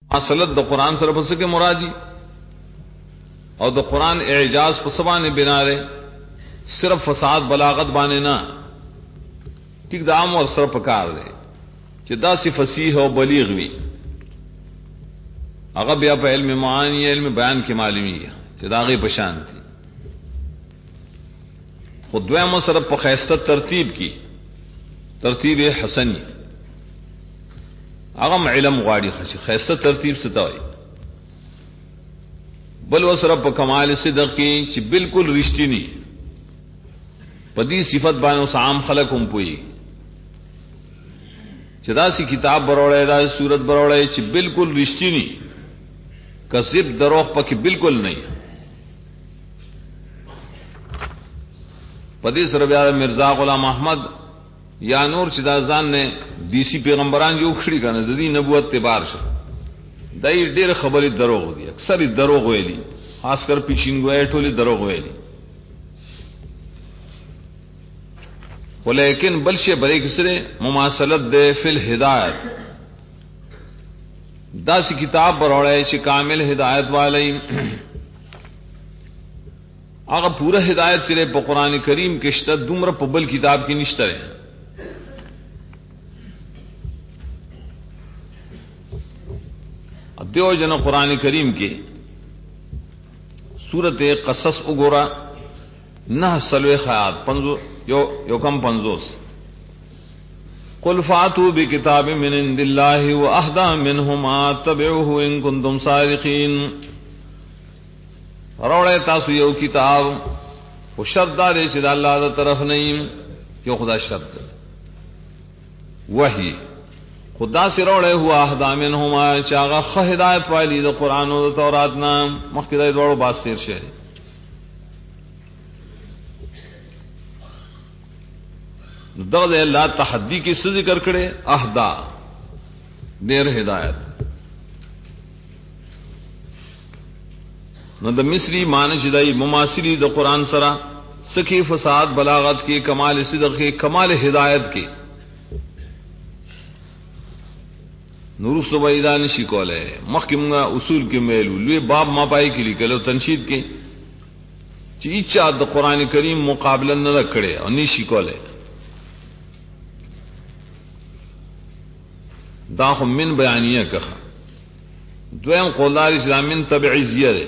اصلت د قران سره پس کې مرادي او د قران اعجاز په سبانه بنا ده صرف فساد بلاغت باندې نه ټیک د عام ور سره پکار دی چې دا سی فصیح او بلیغ وي هغه بیا په علم معانی علم بیان کې معلومی چې دا غي پشان دي خدای مو سره په خیسته ترتیب کی ترتیب حسنی هغه علم غواړي خیسته ترتیب ستوي بل وسره په کمال صدق کې چې بالکل رښتینی پدی صفت باندې عام خلق هم پوي چې دا سی کتاب بروړې دا صورت بروړې چې بالکل رښتینی کذب دروغ پکې بالکل نه پدی سره بیا مرزا غلام احمد یا نور چې دا ځان نه دیسی پیغمبران جو کړی کنه د دې نبوت اعتبار شه دای ډېر خبرې دروغ دي اکثر دروغ ویلي خاص کر پیشینګوي ټولي دروغ ویلي ولیکن بل شی بلې کسره مماثلت ده فل هدایت دا سی کتاب بروړې چې کامل هدایت والی هغه پورا ہدایت چره په قران کریم کې شته دومره په بل کتاب کې نشته رہے دیو جن قران کریم کې سورۃ قصص وګورا نه سلوه خیات 50 یو کم 50 قل فاتوا بكتاب من عند الله واهدى منهما تبعوه ان كنتم صادقين روڑے تاسو یو کتاب او شرط دار چې د الله تعالی طرف نه یو خدا شرط وحی خدا سے روڑے ہوا اهدى منهما چاغه خ ہدایت والی د قران او د تورات نام مخکې د دوړو باز سیر شه دغه الله تحدی کی څه ذکر کړي اهدا ډېر ہدایت نو د مصری معنی چې دای مماثلی د قران سره سکی فساد بلاغت کې کمال صدق کې کمال ہدایت کې نور سویدان شي کوله مخکې موږ اصول کې مېلو لوی باب ما پای کې لیکلو تنشید کې چې اچا د قران کریم مقابله نه کړي او نشي کوله دا هم من بیانیه که دویم قولار اسلام من تبعیزیه ده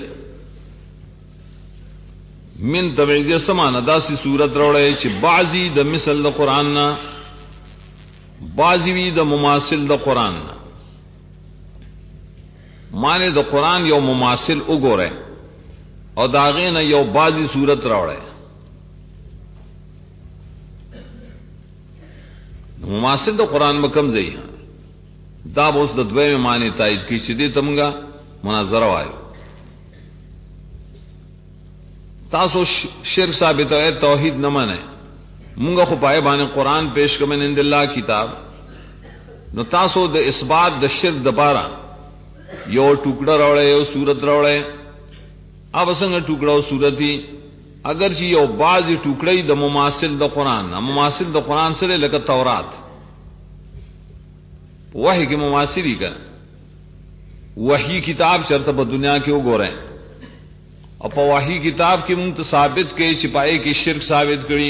من تبعیزیه سمانه داسی صورت روڑه چې بعضی د مثل د قرآن نا بعضی وی د مماثل د قرآن نا معنی د قرآن یو مماثل اگوره او داغین یو بعضی صورت روڑه مماثل د قرآن بکم زی دا بوس د دوی معنی تایید کی چې دې تمغه مناظره وایو تاسو شرک ثابت ہے توحید نہ مانے مونږ خو پای باندې قران پیش کوم نند الله کتاب نو تاسو د اثبات د شرک د بارا یو ټوکړه راوړې یو صورت راوړې اوب څنګه ټوکړه او صورتي اگر چې یو بعضی ټوکړې د مماثل د قران مماثل د قران سره لکه تورات وحی کی مماثلی کا وحی کتاب چرته په دنیا کې وګورئ او په وحی کتاب کې مونږ ثابت کې چھپائے کې شرک ثابت کړي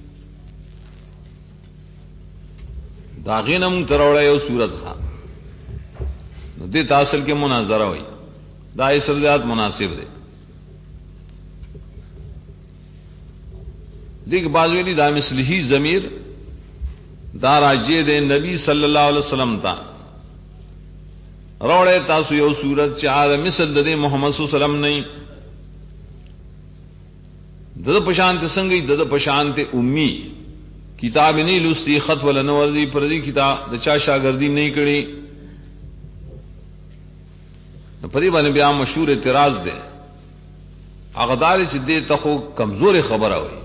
دا غینم تروړې یو صورت ښا نو دې تاسل کې مناظره وای دا یې سرجات مناسب دی دیګ بازویلی دا مثلی ضمیر دا راجی دے نبی صلی اللہ علیہ وسلم تا روڑے تاسو یو صورت چار مثل دے محمد صلی اللہ علیہ وسلم نہیں دد پشانت سنگی دد پشانت امی کتاب نہیں لستی خط ولا نوردی پردی کتاب دچا شاگردی نہیں کړي پدی باندې بیا مشهور اعتراض دے اغدار چې دې ته خو کمزور خبره وي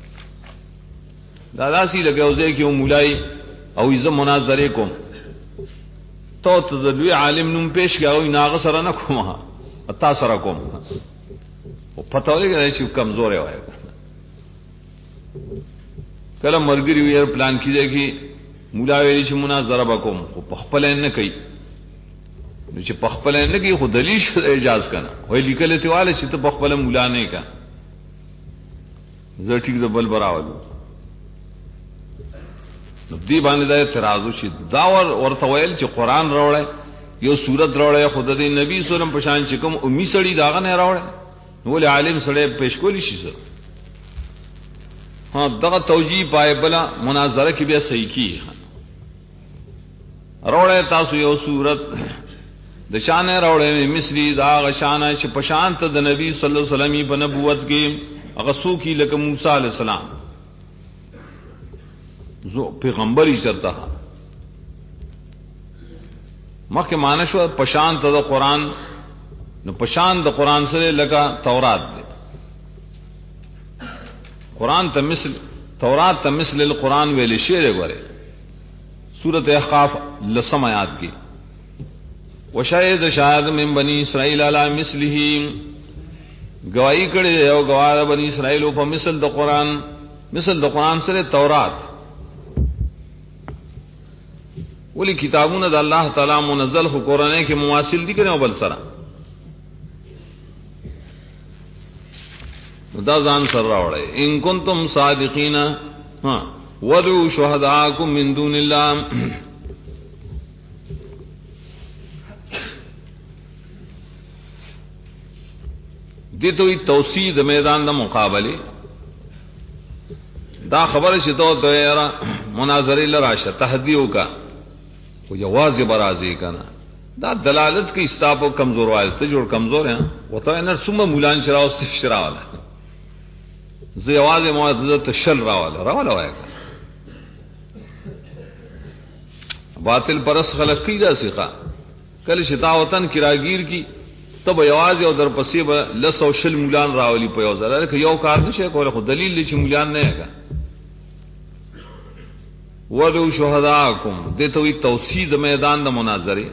دادا سی لگے اوزے کہ وہ مولای او عزت مناظرے کوم تو تدوی عالم نم پیش کیا او ناغ سره نہ کوما اتا سره کوم او پتہ لگے چې کمزور ہے کله مرګری ویر پلان کیږي کہ مولای چې مناظره وکوم او خپل نه کوي چې په خپل نه کې خو دلیل اجازه کنه وای لیکل ته والے چې ته په خپل مولا نه کا زه ټیک زبل براولو دی باندې دا اعتراض شي دا ورته ویل چې قران راوړی یو سورت راوړی خود د نبی صلی الله علیه وسلم په شان چې کوم امي سړی داغه نه راوړی ولې عالم سړی پیش کولی شي ها دغه توجیه پای بلا مناظره کې بیا صحیح کی راوړی تاسو یو سورت د شان راوړی مثلی دا غشانه چې په شان ته د نبی صلی الله علیه وسلم په نبوت کې هغه سو کی لکه موسی علیہ السلام زو پیغمبري چرته مخکې مانشو پشان ته د قران نو پشان د قران سره لکه تورات دی قران ته مثل تورات ته مثل القران ویل شی دی غره سورۃ احقاف لسم آیات کی وشاهد شاهد من بني اسرائيل على مثله گواہی کړي او گواه بني اسرائيل په مثل د قران سره تورات ولی کتابونه د الله تعالی منزل خو قرانه کې مواصل دي کنه بل سره دا ځان سره راوړی ان کنتم صادقین ها ودعوا شهداءکم من دون الله دته وی توسید میدان د مقابله دا خبره چې ته یاره مناظره لراشه تهدیو کا او جواز برازي کنه دا دلالت کی استاپو کمزور وای ته جوړ کمزور ہیں وته نه سمه مولان شراو استشراواله زه आवाज موعظه تشل راواله وای باطل پرس خلق کی دا سیخه کله شتا وطن کی راگیر کی تب आवाज او در پسې لسو شل مولان راولي په یو ځل کې یو کار نشه کوله خو دلیل لشي مولان نه هغه ودو شهداءکم دته وی توسید میدان د مناظره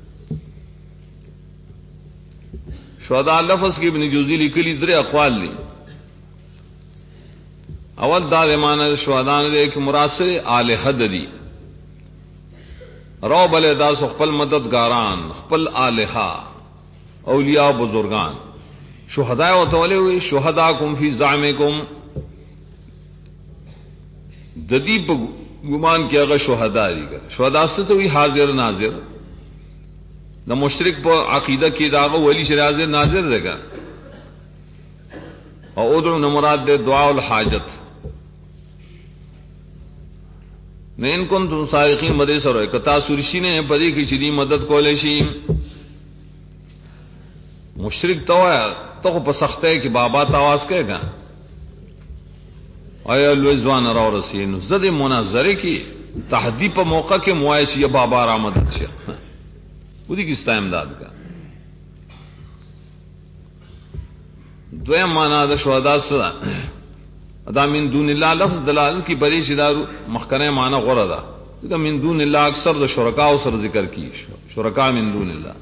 شهدا لفظ کې ابن جوزی لیکلي درې اقوال دي اول دا معنی شهدا نه کې مراد سره الہ دي رو بل دا خپل مددګاران خپل الہ اولیاء بزرگان شهدا او توله وی شهداکم فی زعمکم د دې گمان کیا گا شہداء دیگا شہداء سے تو حاضر ناظر دا مشرک پا عقیدہ کی داغا ولی شر حاضر ناظر دے گا اور ادعو نمراد دے دعا الحاجت نے ان کن تم سائقین مدے سر ہوئے کتا سرشی نے پدی کی چلی مدد کو لیشی مشرک تو ہے تو پا سخت ہے کہ بابا تاواز کہے گا آیا لوزوان راو رسین زد مناظره کی تحدیب په موقع کې موای چې بابا را مدد شه ودی کی استا امداد کا دویم معنا د شهدا سره ادا من دون الله لفظ دلالت کی بری شدار مخکنه معنا غره ده دا من دون الله اکثر د شرکا او سره ذکر کی شرکا من دون الله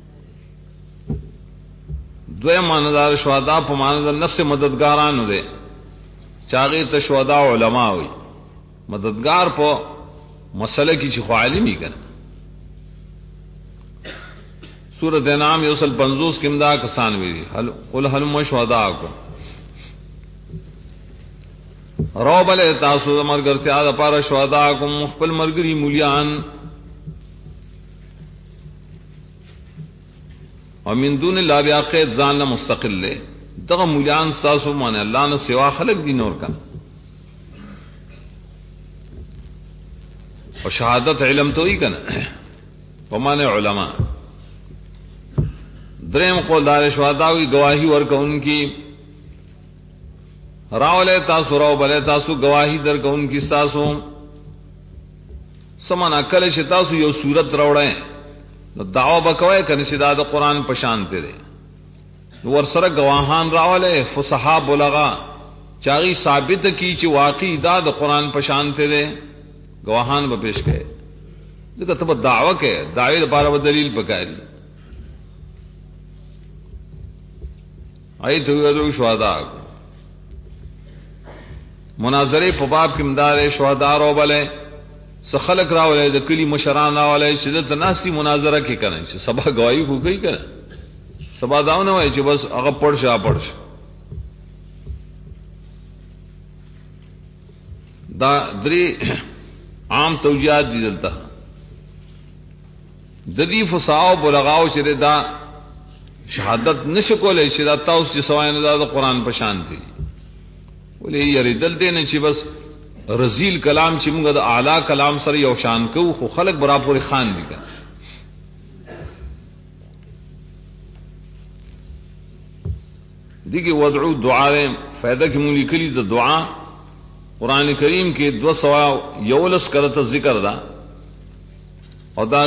دویم معنا د شهدا په معنا د نفس مددګارانو ده چاغه ته شهدا علماء وي مددگار په مسله کې چې خو عالمي کنه سورۃ انعام 150 کې امدا کسان وی قل هلم شهداءکم رو بل تاسو مرګرتیا د پاره شهداءکم خپل مرګري مولیان او من دون الله بیا قید ځان مستقل له دغه مولیان تاسو معنی الله نه سوا خلق دي نور کا او شهادت علم تو ہی کنا ومانه علماء دریم قول دار شهداوی گواہی ورکون کی راولے تاسو راو بلے تاسو گواہی در کون کی تاسو سمانا کله چې تاسو یو صورت راوړې نو دعوا وکوي کنه چې دا د قران په شان دی ور سره گواهان راولې فصحا بلغا چاغي ثابت کی چې واقعي دا د قران په شان دی گواهان به پیش کړي دغه ته دعوا کې داوی لپاره دلیل پکاري ایت هو شهدا مناظره په باب کې مدار شهدا رو بلې سخلق راولای د کلی مشران راولای چې د تناسي مناظره کې کړي چې سبا گواہی کوي کړه سبا داونه وای چې بس هغه پړش دا درې عام توجیهات دي دلته د دې فصاحت بلغاو چې دا شهادت نشکولای چې دا تاسو چې سوای نه د قران په شان دي ولې یریدل دې نه چې بس رزیل کلام چې موږ د اعلی کلام سره یو شان کوو خو خلق برابر خان دي دیگه ودعو دعا فائدہ کی مونږ لیکلي د دعا قران کریم کې 211 کرته ذکر دا او دا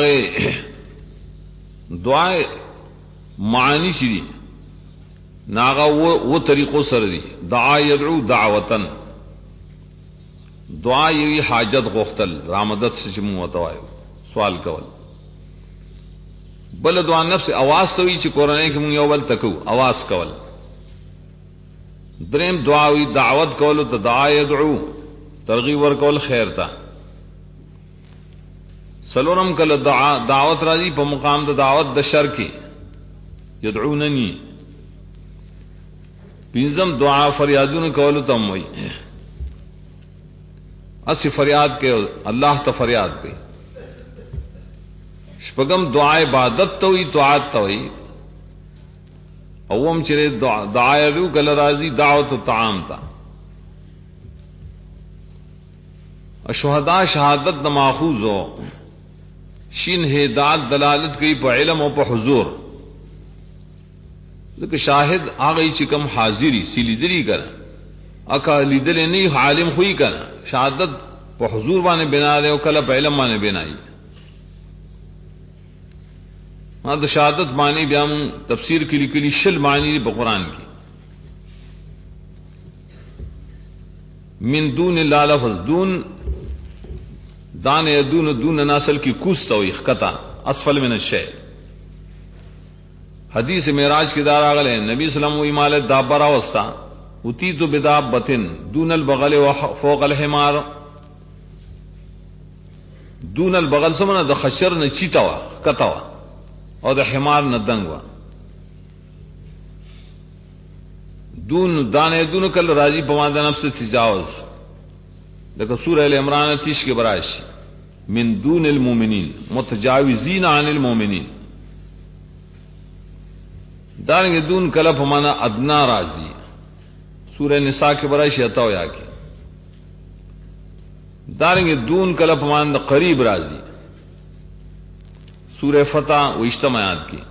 دعا معانی شری ناغه و طریقو سره دي دعا يدعو دعوتن دعا یوی حاجت غختل رامدد سے مو متوایو سوال کول بل دعا نفس आवाज توي چې قران کې مونږ یو بل تکو आवाज کول دریم دعاوی دعوت کول ته دعا يدعو ترغیب ورکول خیر تا سلورم کله دعوت راځي په مقام د دعوت د شر کې يدعونني پنځم دعا فریادونه کول ته موي اسی فریاد کې الله ته فریاد کوي شپږم دعا عبادت ته وي طاعت ته وي اوم چې دعا یو کله راځي دعوت الطعام تا الشهداء شهادت د ماخوذو شین هدایت دلالت کوي په علم او په حضور ځکه شاهد هغه چې کوم حاضری سلیدری کړه اکا لیدل نه عالم خوې کړه شهادت په حضور باندې بنا له او کله په علم باندې بنای ما د شهادت معنی بیا مون تفسیر کې لیکلي شل معنی په قران کې من دون الله لفظ دون دان یدون دون ناسل کی کوست او اخکتا اسفل من الشیء حدیث معراج کی دار اغل نبی صلی اللہ علیہ وسلم مال دابرا وستا اتیت بدابتن دون البغل وفوق الحمار دون البغل سمنا د خشر نه چیتاوا کتاوا او د حمار نه دنګوا دون دانه دون کل راضی پماندا نفس تجاوز لکه سورہ ال عمران 30 کے برائش من دون المؤمنین متجاوزین عن المؤمنین دانگے دون کل پمانا ادنا راضی سورہ نساء کے برائش اتاو یا کے دارنگے دون کل پمانا قریب راضی سورہ فتح و اجتماعات کی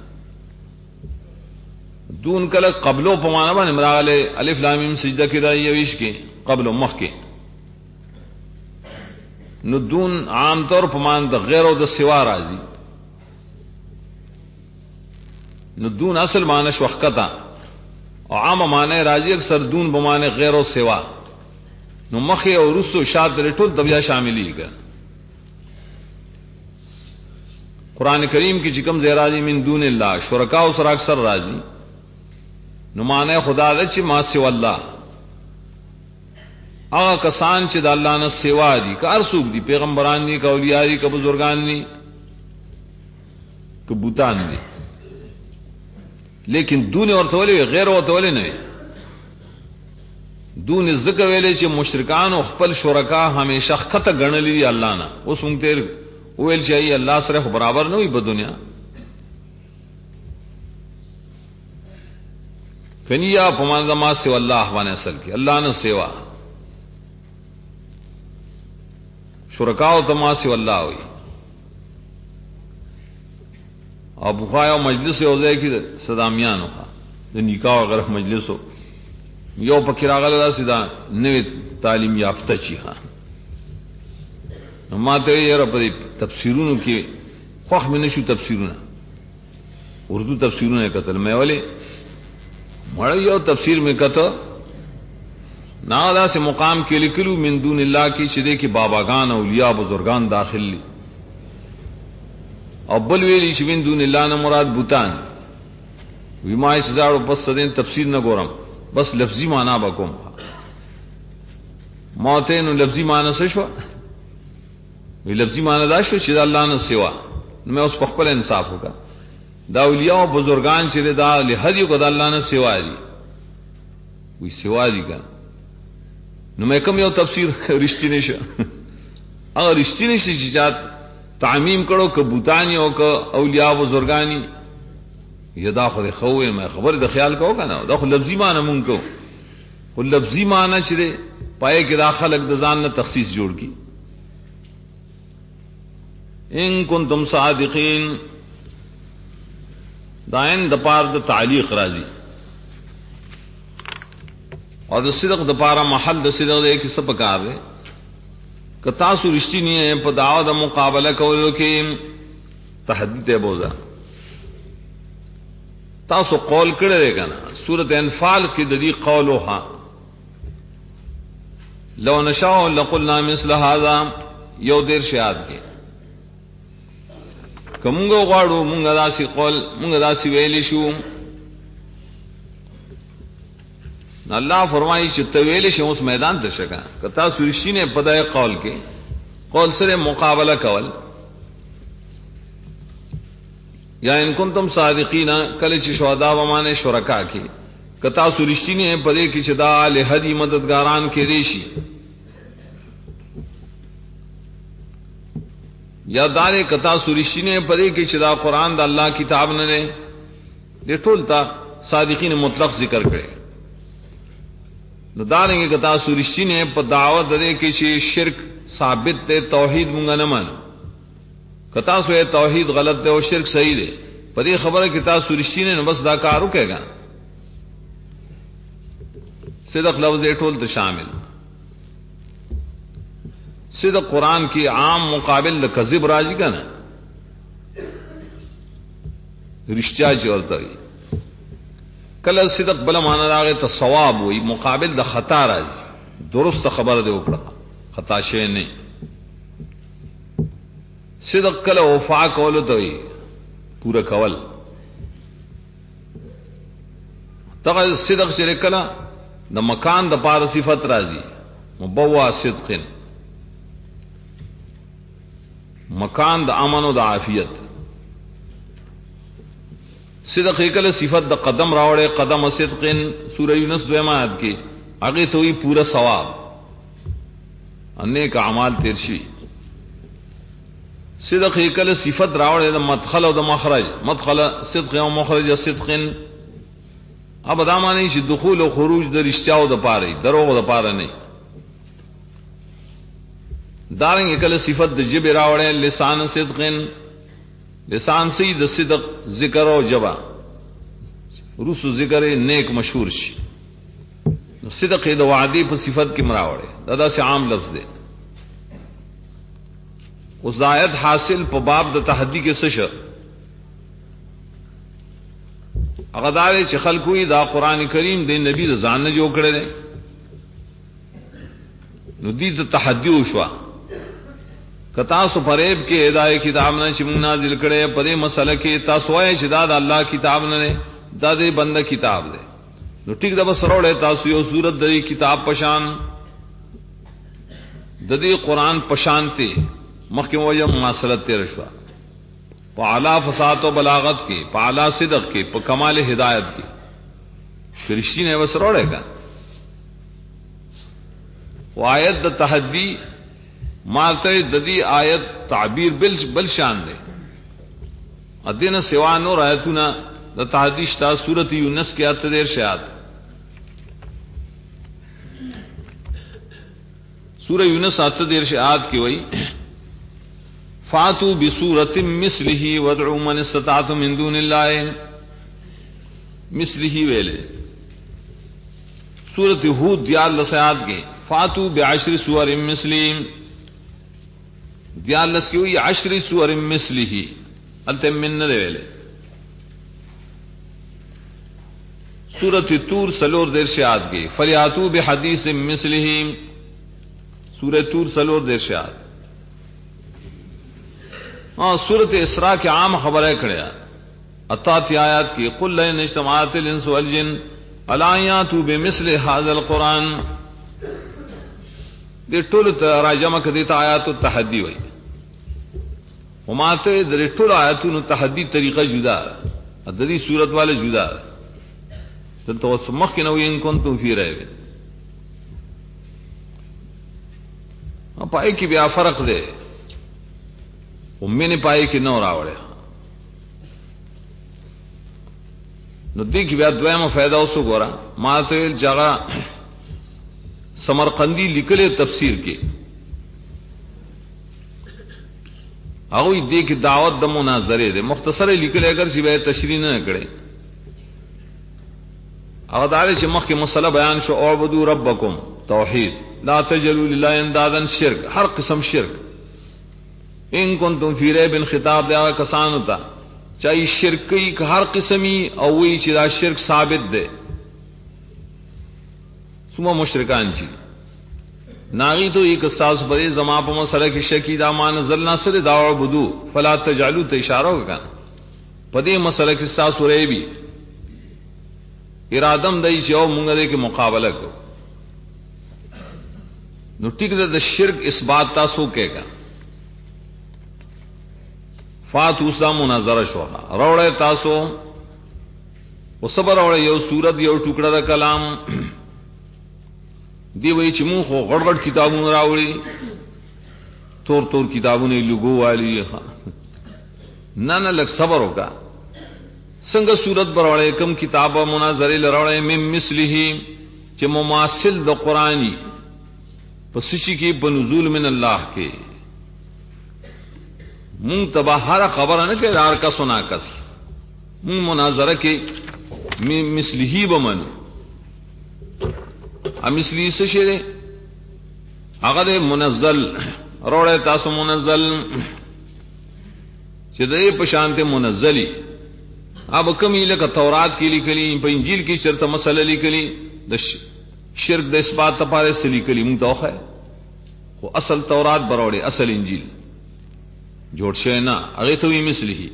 دون کل قبلو پمانا بان امراغ الف لام میم سجدہ کی رائی یویش کے قبلو مخ کے نو دون عام طور پمان د غیر او د سوا راضی نو دون اصل معنی شوخکتا او عام معنی راضی اکثر دون بمعنی غیر او سوا نو مخ او رسو شاد ټول دبیا شاملی ګ قران کریم کی چکم زیراضی من دون الله شرکا او سر اکثر راضی نو معنی خدا د چې ما سوا الله هغه کسان چې د الله نه سوا دي که ارسوک دي پیغمبران دي که اولیاء دي که بزرگان دي که بوتان دي لیکن دون ورته ولې غیر ورته ولې نه دون ذکر ویلې چې مشرکان او خپل شرکا همیشه خطه ګڼلې دي الله نه اوس موږ تیر ویل چې ای الله سره برابر نه وي په دنیا کنیا پمانځه ما سوا الله باندې اصل کې الله نه سوا شرکاو تماسی واللہ ہوئی ابو خوایا مجلس ہو جائے کہ صدامیان ہوا نکاح وغیرہ مجلس ہو یو پکی راغل دا سدا نوی تعلیم یافتہ چی ہاں ما ته یې را په تفسیرونو کې خوښ مې نشو تفسیرونه اردو تفسیرونه کتل مې ولې مړ یو تفسیر مې کته نادا سے مقام کے لکلو من دون اللہ کی چدے کی باباگان اولیاء بزرگان داخل لی ابل ویلی چ من دون اللہ نہ مراد بوتان ویما سزاڑو بس سدین تفسیر نہ گورم بس لفظی معنی بکم موتین لفظی معنی سشوا وی لفظی معنی دا شو چې الله نه سوا. نو مې اوس په خپل انصاف وکړه دا اولیاء او بزرگان چې دا لهدی کو دا الله نه سوا دي وی سوا دي کا. نو مې کوم یو تفسیر رښتینی شه هغه رښتینی شي چې تعمیم کړو ک بوتانی او ک اولیاء بزرگانی یدا خو خوې مې خبر د خیال کو کنه دا خو لفظی معنی مونږ کو خو لفظی معنی چې پای کې دا خلق د ځان نه تخصیص جوړ کی. ان کنتم صادقین دائن د پار د تعلیق راضی اور د صدق د پارا محل د صدق د ایک سب کار ہے کہ تاسو رښتینی په دعوت مقابله کولو کې تحدید بوزا تاسو قول کړی کنه سورۃ انفال کې د دې قولها لو نشاء لقلنا مثل هذا یو دیر شیاد کې کومګو غواړو مونږ داسې قول مونږ داسې ویلی شو. الله فرمایي چې ته ویلی شو اوس میدان ته شګه کتا سورشینه پدای قول کې قول سره مقابله کول یا ان کنتم صادقین کله چې شهدا و معنی شرکا کې کتا سورشینه پدې کې چې دا له هدي مددګاران کې دي شي یا دارے کتا سورشینه پدې کې چې دا قران د الله کتاب نه نه دې ټول تا صادقین مطلق ذکر کړي. نو دارنګه کتا سورشینه په دعوت دې کې چې شرک ثابت ته توحید مونږ نه مانو کتا سوې توحید غلط دی او شرک صحیح دی پدې خبره کې تا سورشینه نو بس دا کارو کېګا صدق لفظ ټول ته شامل. صدق قرآن کی عام مقابل د کذب راځي کنه رښتیا چورته وي کله صدق بل معنا راغی ته ثواب وي مقابل د خطا راځي درست خبره دی وکړه خطا شي نه. صدق کله وفا کول ته وي پورا کول دغه صدق چې کله د مکان د پاره صفت راځي مبوا صدقن مکان د امن او د عافیت. صدق کله صفت د قدم راوړې قدم صدقن سورہ یونس 2 آیت کې هغه ته وی پورا ثواب انیک اعمال تیر شي. صدق کله صفت راوړې د مدخل او د مخرج مدخل صدق او مخرج صدقن اب دا معنی چې دخول او خروج د رښتیاو د پاره دروغ د پاره نه. دارنګ کله صفت د جبه راوړې لسان صدقن لسان سید صدق ذکر او جبا رسو ذکر نیک مشهور شي. صدق د وعده په صفت کې مراوړې دا سه عام لفظ دی. او زائد حاصل په باب د تحدی کې څه شو هغه دا چې خلکو دا قران کریم د نبی د ځان نه جوړ کړي نو دې ته تحدی وشو کتا سو فریب کې هدايه کتاب نه چې موږ نازل کړي په دې مسله کې تاسو وایي چې دا د الله کتاب نه دا د بنده کتاب دی. نو ټیک دا بسروړې تاسو یو صورت د کتاب پشان د دې قران پشان ته مخکې وایي مسله تیر شو په اعلی فصاحت او بلاغت کې په اعلی صدق کې په کمال هدایت کې فرشتي نه وسروړې کا وایت د تحدی ماته د دې آیت تعبیر بل شان دی ادینه سوا نور آیتونه د تحدی شتا سورۃ یونس کې اته دیر شیات سورہ یونس اته دیر شیات کې وایي فاتو بسورۃ مثله وادعوا من استطعتم من دون الله مثله ویلے. سورۃ ہود دیال لسیات کے فاتو بعشر سور مثله دیال لس کی ہوئی 10 سور مثله انت من نے ویلے. سورۃ طور سلور دیر شیات کے فلیاتو بحدیث مثله سورۃ طور سلور دیر شیات. سورۃ اسراء کے عام خبریں کھڑیا اتاتی آیات کی قل لئن اجتمعت الانس والجن الا یاتوا بمثل هذا القرآن دې ټول راجمه کدي ته آیات التحدی وای وماته د ټول آیاتونو تحدید طریقه جدا د دې صورت والے جدا دلته وسمخ کې نو ان کنتم فی ریب پای کې بیا فرق دی امینه پای کې نو راوړل نو دې کې بیا دویمه फायदा اوسو ګورا ماته جگہ سمرقندی لیکلے تفسیر کې هغه دې کې دعوت د مناظره ده مختصر لیکل اگر چې به تشریح نه کړي هغه داله چې مخکې مسله بیان شو او عبدو ربکم توحید لا تجلوا لله اندادا شرک هر قسم شرک ان کنتم فی ریب خطاب دا کسان ہوتا چاہیے شرک کی ہر قسمی او وی چې دا شرک ثابت ده سمو مشرکان چی ناغی تو ایک استاذ پر زما په مسله کې شکی دا مان نزلنا سره دا عبدو فلا تجعلوا ته اشاره وکړه په دې مسله کې استاذ سورې بي ارادم دای چې او مونږ دې کې مقابله کو نو ټیک ده د شرک اثبات تاسو کېګا فاتو سا مناظره شو راوړې تاسو وصبر اور یو سورت یو ټوکړه د کلام دی وی چې مونږ خو غړغړ کتابونه راوړي تور تور کتابونه لګو والی نه نه لک صبر وکا څنګه صورت براوړې کم کتابه مناظره لراوړې مم مثله چې مماثل د قرآنی پس شي کې په نزول من الله کې مونږ تبا هر خبره نه کې دار کا سنا کس مونږ مناظره کې مم مثله بمن امثلی څه شی دی هغه منزل روړې تاسو منزل چې دې په شانته منزلی اب کمی لکه تورات کې لیکلي په انجیل کې چرته مسله لیکلي د شرک د اثبات لپاره سلی کلی مونږ توخه خو اصل تورات بروړي اصل انجیل جوړ شي نه هغه ته وی مثله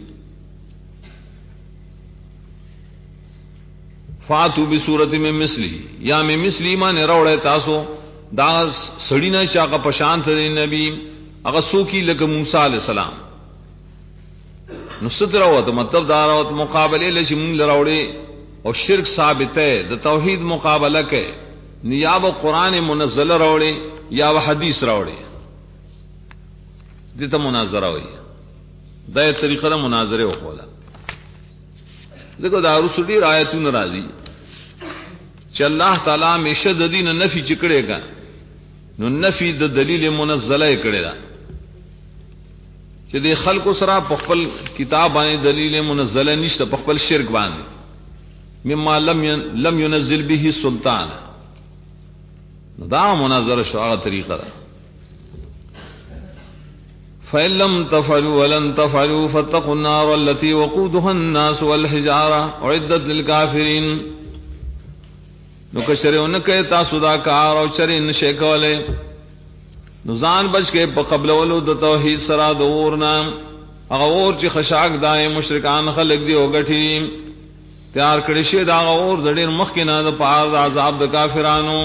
فاتو بصورت من مثله یا من مثلی ما نه راوړی تاسو دا سړی نه چاغه پشان ته نبی هغه سوکی لکه موسی علی السلام نو ستر وته مطلب دا راوت مقابله لشي مونږ راوړي او شرک ثابت ہے د توحید مقابله کې نیاب قرآن منزل راوړي یا حدیث راوړي دته مناظره وي دا طریقه د مناظره وکوله ځکه دا رسولي آیاتونه راځي چې الله تعالی همیشه د دین نفي چکړېګا نو نفي د دلیل منزله کړي دا چې د خلکو سره په خپل کتاب باندې دلیل منزله نشته په خپل شرک باندې مما لم ينزل به سلطان دا مناظره شو هغه طریقه ده فإن لم تفعلوا ولن تفعلوا فاتقوا النار التي وقودها الناس والحجارة أعدت للكافرين نو کشرونه کې تاسو دا کار او چرې نشي کولای نو ځان بچ کې په قبل ولو د توحید سره د اور نام هغه اور چې خشاک دای مشرکان خلق دی وګټي تیار کړی شي دا اور د ډېر مخ کې نه د پار عذاب د کافرانو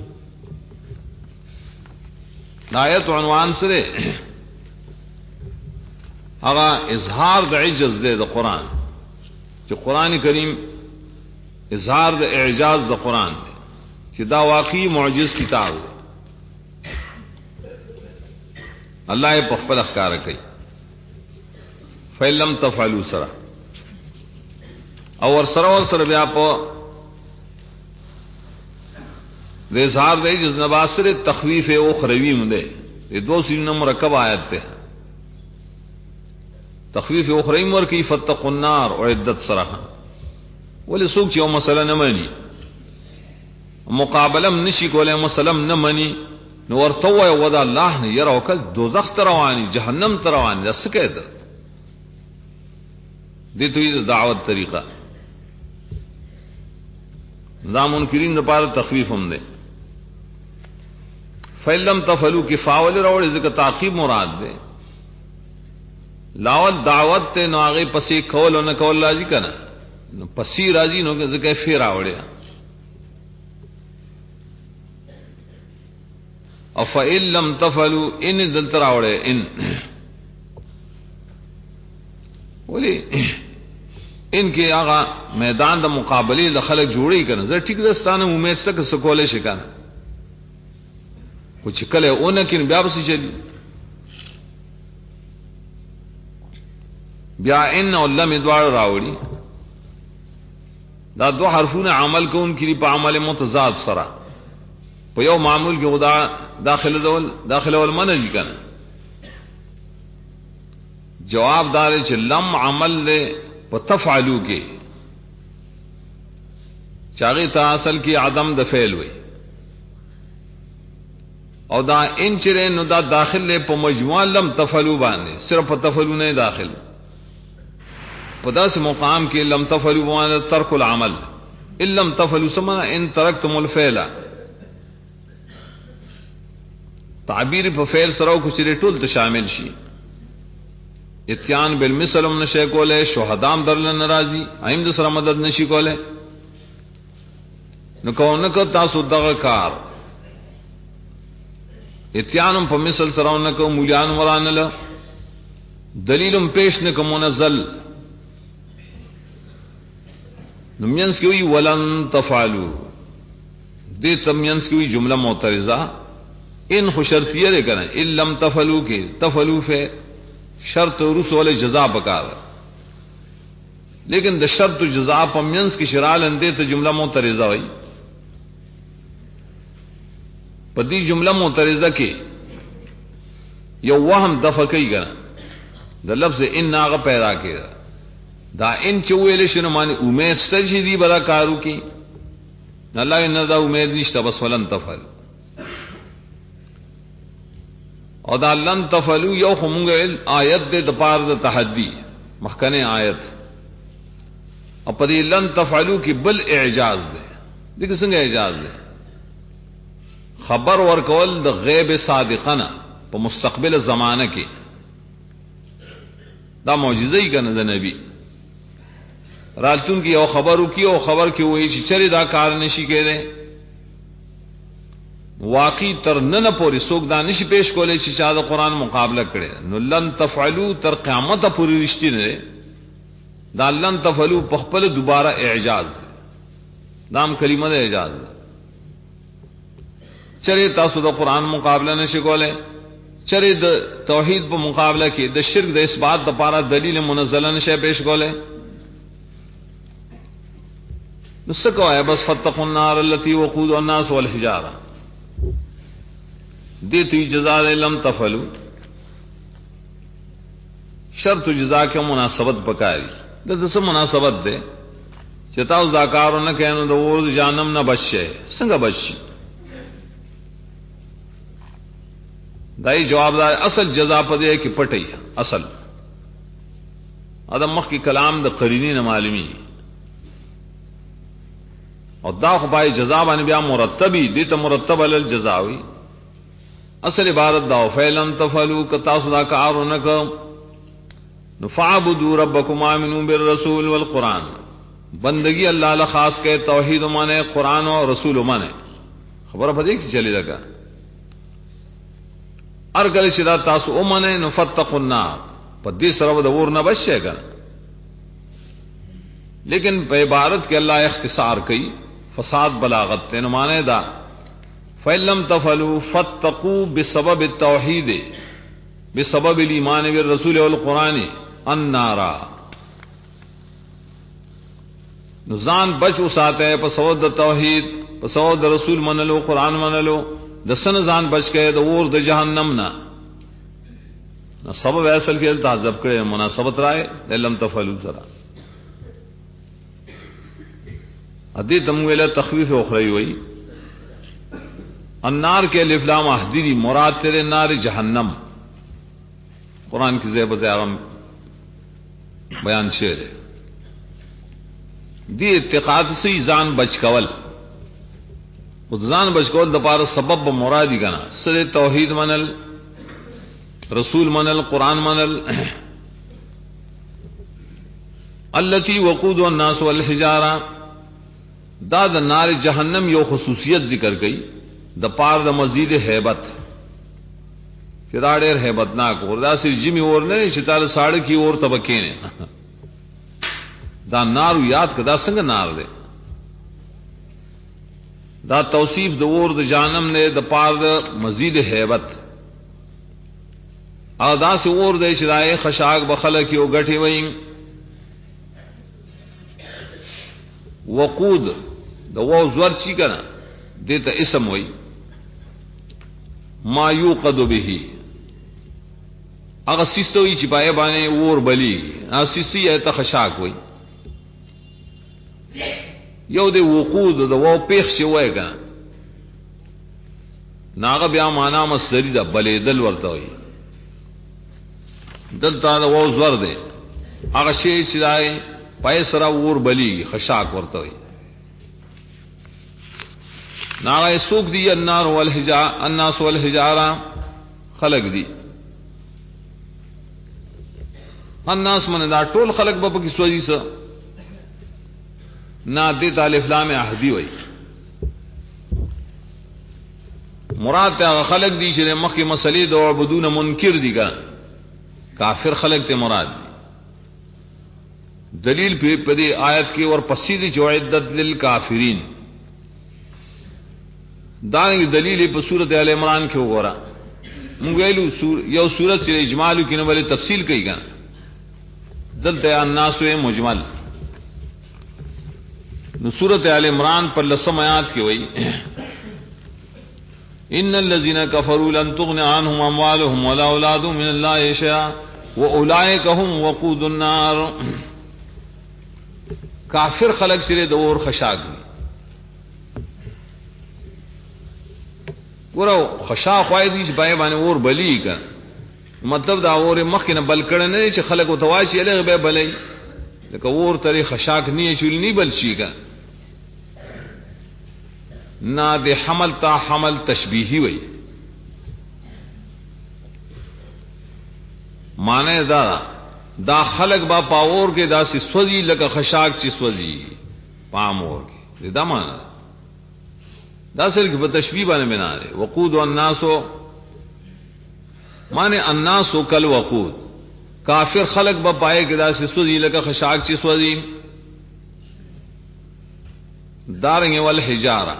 آیت عنوان سره هغه اظهار د عجز دی د قران چې قران کریم اظهار د اعجاز د قران دی چې دا واقعي معجز کتاب دی الله یې په خپل ښکار کوي فلم تفعلوا سرا او ور سره بیا په د اظهار د عجز نباسر تخویف او خروی مده د 2 مرکب آیت ته تخویف اخرى مور کی فتقوا النار اعدت صراحه ولې څوک چې یو مسله نه مانی مقابله نشي کولای مسلم نه مانی نو ورته وای ودا الله نه ير او کل دوزخ ته رواني جهنم ته رواني دا څه کوي دې ته دعوت طریقه زامن کریم لپاره تخفیف هم ده فلم تفعلوا کفاول راول ذکر تعقیب مراد ده لاول دعوت ته نو هغه پسې کول نه کول راځي کنه نو پسې راځي نو ځکه فیر راوړیا او فإن لم تفعلوا ان دلت راوړې ان बोले इनके आगा मैदान द मुकाबले द खलक जोड़ी करना जरा ठीक दस्तान उम्मीद तक सकोले शिकाना कुछ कले ओन किन व्यापसी चली ब्या इन और लम द्वार रावड़ी दा दो हरफून अमल को उनकी पामल मुतजाद सरा पयो मामूल के खुदा दाखिल मन जी करना जवाब दारे च लम अमल ले तफआलू के चागे तासल की आदम दफेल हुई और दा इन चिरे नु दा दाखिल ले प मजमुआ लम तफलू बांधे सिर्फ तफलू नहीं दाखिल पदस मुकाम के लम तफलू बांधे तर्कुल अमल इल्लम तफलू समना इन तरक्तुमुल फैला ताबीर प फैल सराव को सिरे टुल त शामिल शी इत्यान बिलमिसलम नशे कोले शोहदाम दरल नाराजी आइम दूसरा मदद नशी कोले न कहो न को तासु दगकार इत्यानम प मिसल सराव न को मूल्यान वरान ल दलीलम पेश न को मुनज़ल नमियंस की हुई वलन तफालू दे तमियंस की हुई जुमला मोतरिजा इन खुशर्तिये रे करें इल्लम तफलू के तफलू फे शर्त रुस वाले जजा बकार लेकिन द शर्त जजा पम्यंस की शराल अंदे तो जुमला मोतरिजा हुई पदी जुमला मोतरिजा के यो वहम दफा कई करा द लफ्ज इन नाग पैदा के दा इन चौले शुन माने उमेद दी बड़ा कारू की अल्लाह इन दा उमेद निश्ता बस वलन तफल और दा लन तफलू यो खुमुंगल आयत दे दपार द तहद्दी महकने आयत और पदी लन तफलू की बल एजाज दे देखिए संग एजाज दे खबर वर कौल द गैब सादिकना प मुस्तकबिल जमाने के दा मौजूदा ही करने द नबी रातुन की और खबर की और खबर की वही चले दा कार नशी कह रहे वाकई तर न पोरी सोक दानिश पेश कोले चाद कुरान मुकाबला करे नुलन तफलू तर क़यामत पूरी रिश्ती ने दालन तफलू पखपल दोबारा एजाज दाम कलीमत एजाज चरे तासु द कुरान मुकाबला न शिकोले चरे द तौहीद पर मुकाबला की द शिर्क द इस बात द पारा दलील मुनज़्ज़ला नशे पेश कोले नुस्को है बस फत्तकुन नार अल्लती वक़ूदुहा अन्नास वल हिजारा देती जजा लम तफलू शर्त जजा के मुनासबत पकारी दस मुनासबत दे चताउ जाकारो न कहनो दो वो जानम न बच्चे संग बच्ची दाई जवाबदार असल जजा पदे की पटई असल अदम मख की कलाम द करीनी न मालूमी और दा खुबाई जजा बन ब्या मुरत्तबी दे तो मुरत्तब अलल जजा हुई असल इबारत दाओ फैलम तफलू कतासुदा कारो न फ़अबुदू रब्बकुम आमिनू बिर्रसूल वल कुरान बंदगी अल्लाह ला खास के तौहीद माने कुरान और रसूल माने खबर पदी की चली लगा अरगल शिदा तासु माने नुफत्तकुन नार पदी सरब दवूर न बचेगा लेकिन इबारत के अल्लाह इख्तिसार कई फसाद बलागत तेन माने दा फैलम तफलू फत्तकू बिसबब तौहीद बिसबब ईमान बिर रसूल वल कुरान अन्नारा नुजान बच उसाते है पसौद तौहीद पसौद रसूल मन लो कुरान मन लो दसन जान बच के दूर द जहन्नम ना सबब ऐसल के ताजब करे मुनासबत राय लम तफलू जरा अदी तमवेला तखवीफ उखरई हुई अन्नार के लिफलाम अहदीरी मुराद तेरे नार जहन्नम कुरान की ज़ेब ज़ारम बयान शेर है दी इत्तिकाद से जान बचकवल जान बचकवल दपार सबब मुरादी गना सर तौहीद मनल रसूल मनल कुरान मनल अल्लती वक़ूदुहा अन्नास वल हिजारा दाद नार जहन्नम यो खुसूसियत जिक्र गई द पार द मजीद हैबत फिराड़ेर हैबतनाक और दासी जिमी और नहीं शिताल साड़ की ओर तबके ने دا نار یاد کدا څنګه نار دی دا توصیف د اور د جهنم نه د پاره د مزید هیبت او دا سی اور دی چې دای خشاک بخله کی او غټي وای وقود د وو زور چی کنه دته اسم وای ما یوقد به هغه سیستوي چې پای باندې اور بلی هغه سیسی ته خشاک وای یو د وقود د وو پیښ شي وای کنه ناغه بیا معنا مصدری د بلیدل ورته وای دلته د وو زور دی هغه شی چې دای پای سره اور بلی خشاک ورته وای ناغه سوق دی النار والحجار الناس والحجاره خلق دی الناس من دا ټول خلق به پکې سوځي سره نادت الف لام احدی وای مراد ته خلق دی چې مخکې مسلې د عبادتونه منکر دي ګا کافر خلق ته مراد دی دلیل په دې آیت کې اور پسې دي جوعدت للکافرین دا دلیل په سورته ال عمران کې وګوره موږ ویلو یو سورته چې اجمال کې نو ولې تفصیل کوي ګا دلته الناس مجمل نو سورۃ آل عمران پر لسم آیات کی ہوئی ان الذين كفروا لن تغني عنهم اموالهم ولا اولادهم من الله شيئا واولئك هم وقود النار کافر خلق سره د اور خشاک ورو خشاک وای دي چې پای باندې اور بلی کا مطلب دا اور مخکنه بل کړه نه چې خلق او تواشي له به بلای لکه اور ترې خشاک نه چول نه بل شي کا نا د حمل تا حمل تشبیہی وئی معنی دا خلق با پاور کے دا سی سوزی لکه خشاک چی سوزی پامور کے دا معنی دا صرف په تشبیہ باندې بنا رہے وقود الناس معنی الناس کل وقود کافر خلق با پائے کے دا سی سوزی لکه خشاک چی سوزی دارنگے والحجارہ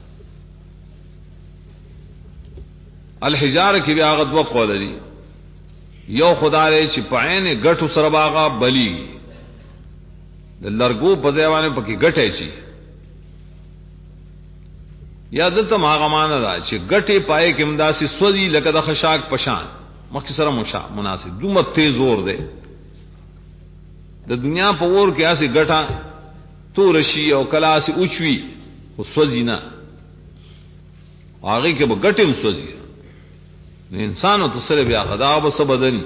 الحجار کی بیا غد وقول دی یو خدای چې پاین غټو سره باغا بلی د لرګو په ځایونه پکې غټه چی یاد ته ماغه مان دا چې غټه پای کې امداسي سوځي لکه د خشاک پشان مخکې سره مناسب دومره تیز اور دی د دنیا په اور کې اسي غټه تور شي او کلاسي اوچوي او سوځي نه هغه کې به غټم سوځي انسان او تصرف بیا غدا او سبدنی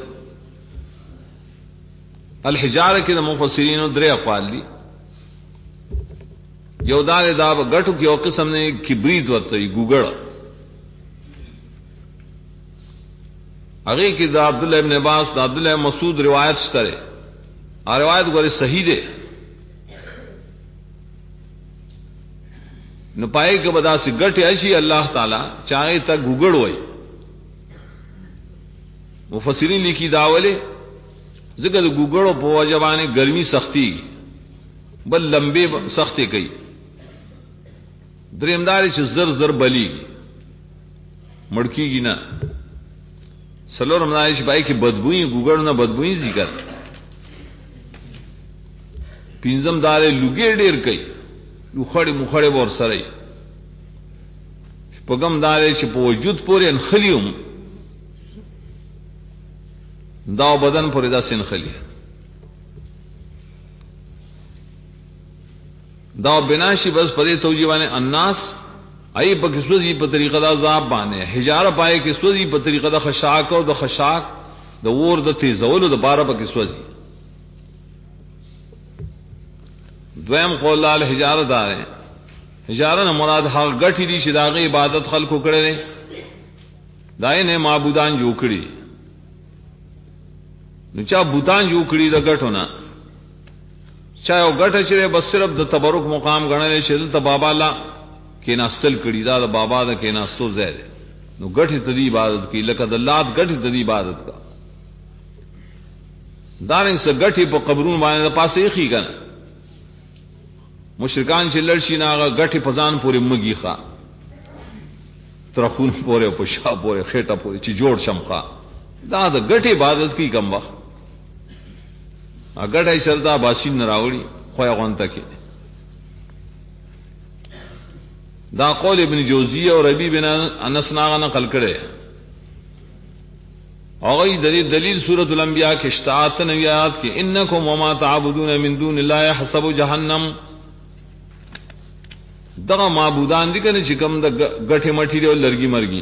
الحجاره کې د مفسرین درې اقوال دي یو دا غټو کې او قسم نه کبریت ورته ګوګړ هغه کې د عبد الله ابن عباس د عبد الله مسعود روایت شته ا روایت غوړي صحیح ده نو پای کې بدا سي غټ ایشي الله تعالی چاہے تا ګوګړ وای مفسرین لیکي داوله ذکر د ګوګړو په وجبانه ګرمي سختی بل لمبه سختی کوي دریمداري چې زر زر بلی مړکیږي نه سلور منایش پای کې بدبوئی ګوګړ نه بدبوئی ذکر پینځم دارې لوګي ډیر کوي لوخړې مخړې ور سره پغم دارې چې په وجود پورې انخلیوم دا بدن پورې دا سنخلی دا بناشي بس پدې توجیه باندې الناس ای په کسوځي په طریقه دا عذاب باندې حجاره پای کې سوځي په طریقه دا خشاک او د خشاک د ور د تیزولو د بار په کسوځي دویم قول ال حجاره دار حجاره نه مراد هغه غټي دي چې داغه عبادت خلکو کړي دای نه معبودان جوړ کړي نو چا بوتان جوړ کړي د غټو نه چا یو غټه چې بس صرف د تبرک مقام غنل شي د بابا لا کې ناستل کړي دا د بابا د کې ناستو زید نو غټي تدی عبادت کی لکه د لات غټي تدی عبادت کا دانې سره غټي په قبرونو باندې د پاسه یې خي کنه مشرکان چې لړشي ناغه غټي پزان پورې مګي ښا ترخون پورې پښا پورې خېټه پورې چې جوړ شمخه دا د غټي عبادت کی کم وخت اگر دای شردا باسین راوړي خو غونته کې دا قول ابن جوزیہ اور ربی بن انس ناغه نقل کړي اوغی دلیل سورۃ الانبیاء کې 97 آیات کې انکم وما تعبدون من دون الله حسب جهنم دغه معبودان دي کنه چې کوم د غټه مټی دی لرګي مرګي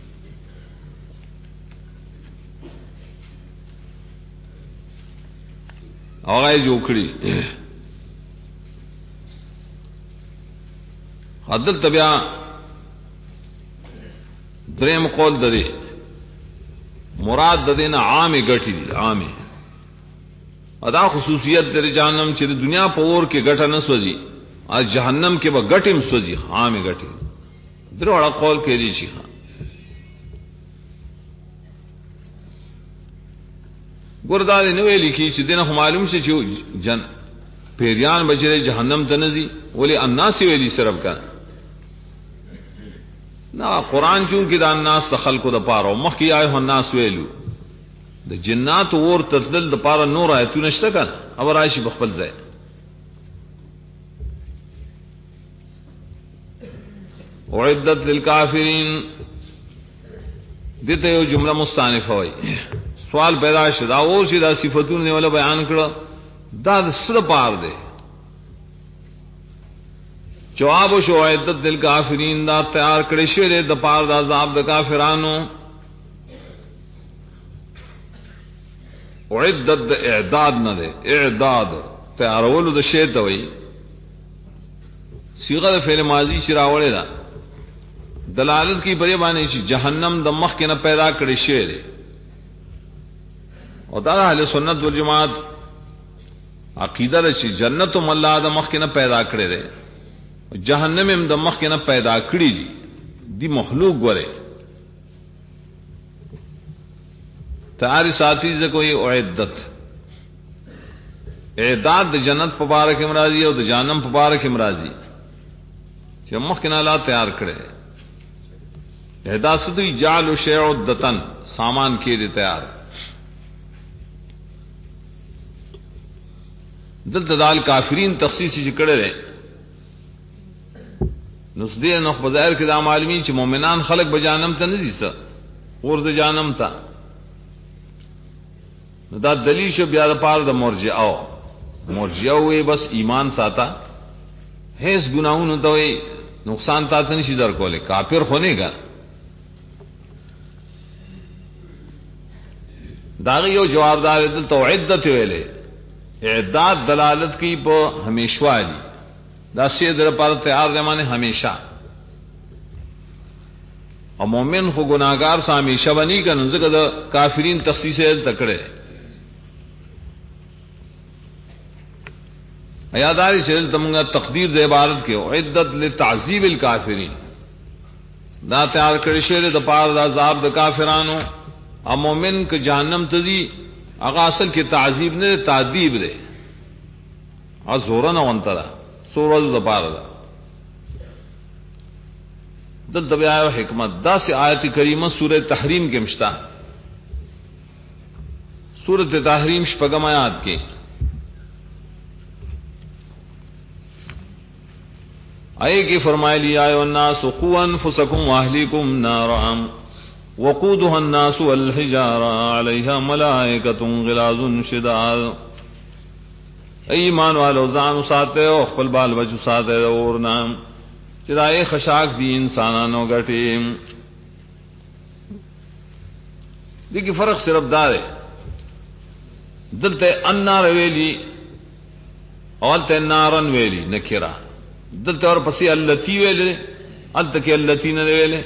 اوغی جوړی حدل تبیا دریم قول ددی مراد ددینا عام غټی دی عام ادا خصوصیت در جهنم چې دنیا په اور کې غټه نه سوځي او جهنم کې به غټیم سوځي عام غټی دروړه قول کې دی شي ګرداد نو ویل کی چې دنه معلوم شي چې جن پیریان بچره جهنم ته نه دي ولی الناس ویلی صرف کا نا قرآن چون کې د الناس خلقو د پاره مخ کې آئے الناس ویلو د جنات اور تدل د پاره نور آیتونه شته کنه او راشي بخپل ځای اعدت للکافرین دته یو جمله مستانفه وای سوال پیدا شدا او شي دا صفاتونه ولا بیان کړه دا سره پار دی جواب شو عدت للکافرین دا تیار کړی شوی د پار د عذاب د کافرانو اعدت د اعداد نه دی اعداد تیارولو د شی ته وای صيغه فعل ماضی چې راوړی دا دلالت کی بری باندې چې جهنم د مخ کې نه پیدا کړی شوی دی او دا اهل سنت والجماعت عقیدہ ده چې جنت هم الله د مخ کې نه پیدا کړی دی جهنم هم د مخ کې نه پیدا کړی دی مخلوق غره تاری ساتھی سے کوئی اعدت اعداد د جنت مبارک امراضی او د جهنم مبارک امراضی چې مخ کې نه الله تیار کړی اعداد سدی جعل شیء عدتن سامان کې دی تیار دلته دال کافرین تخصیص چې کړه ده نو سدي نو په ظاهر کې د عالمین چې مؤمنان خلق به جهنم ته نه دي څه اور د جهنم ته نو دا دلیل شو بیا د پاره د مرجئه وي بس ایمان ساته هیڅ ګناہوں ته وي نقصان تاسو نشي در کوله کافر خونه گا دا یو جوابدار د توعدت ویلې اعداد دلالت کی په ہمیشوالی دا سی در پر تیار دے مانے ہمیشہ اور مومن خو گناہگار سا ہمیشہ بنی کا نزد دا کافرین تخصیص تکڑے ایاداری چل تمگا تقدیر دے عبارت کے عدت لتعذیب الکافرین دا تیار کرے شیر دا پار دا عذاب دا کافرانو اور مومن کا جہنم تدی اغا اصل کی تعذیب نے تعذیب دے اور زورن ونترا سورہ دپار دا دل دبیا حکمت دا سے آیت کریمہ سورہ تحریم کے مشتا سورہ تحریم شپگم آیات کے آئے کہ فرمائے لیا ایو الناس قوا انفسکم واہلیکم نارا وقودها الناس والحجارة عليها ملائكة غلاظ شداد ایمان والو ځان ساته او خپل بال بچو ساته اور نام چې دای خشاک دي انسانانو غټي دغه فرق صرف دا دی دلته النار ویلی اولته نارن ویلی نکرا دلته اور پسې التی ویلی الته کې التی نه ویلی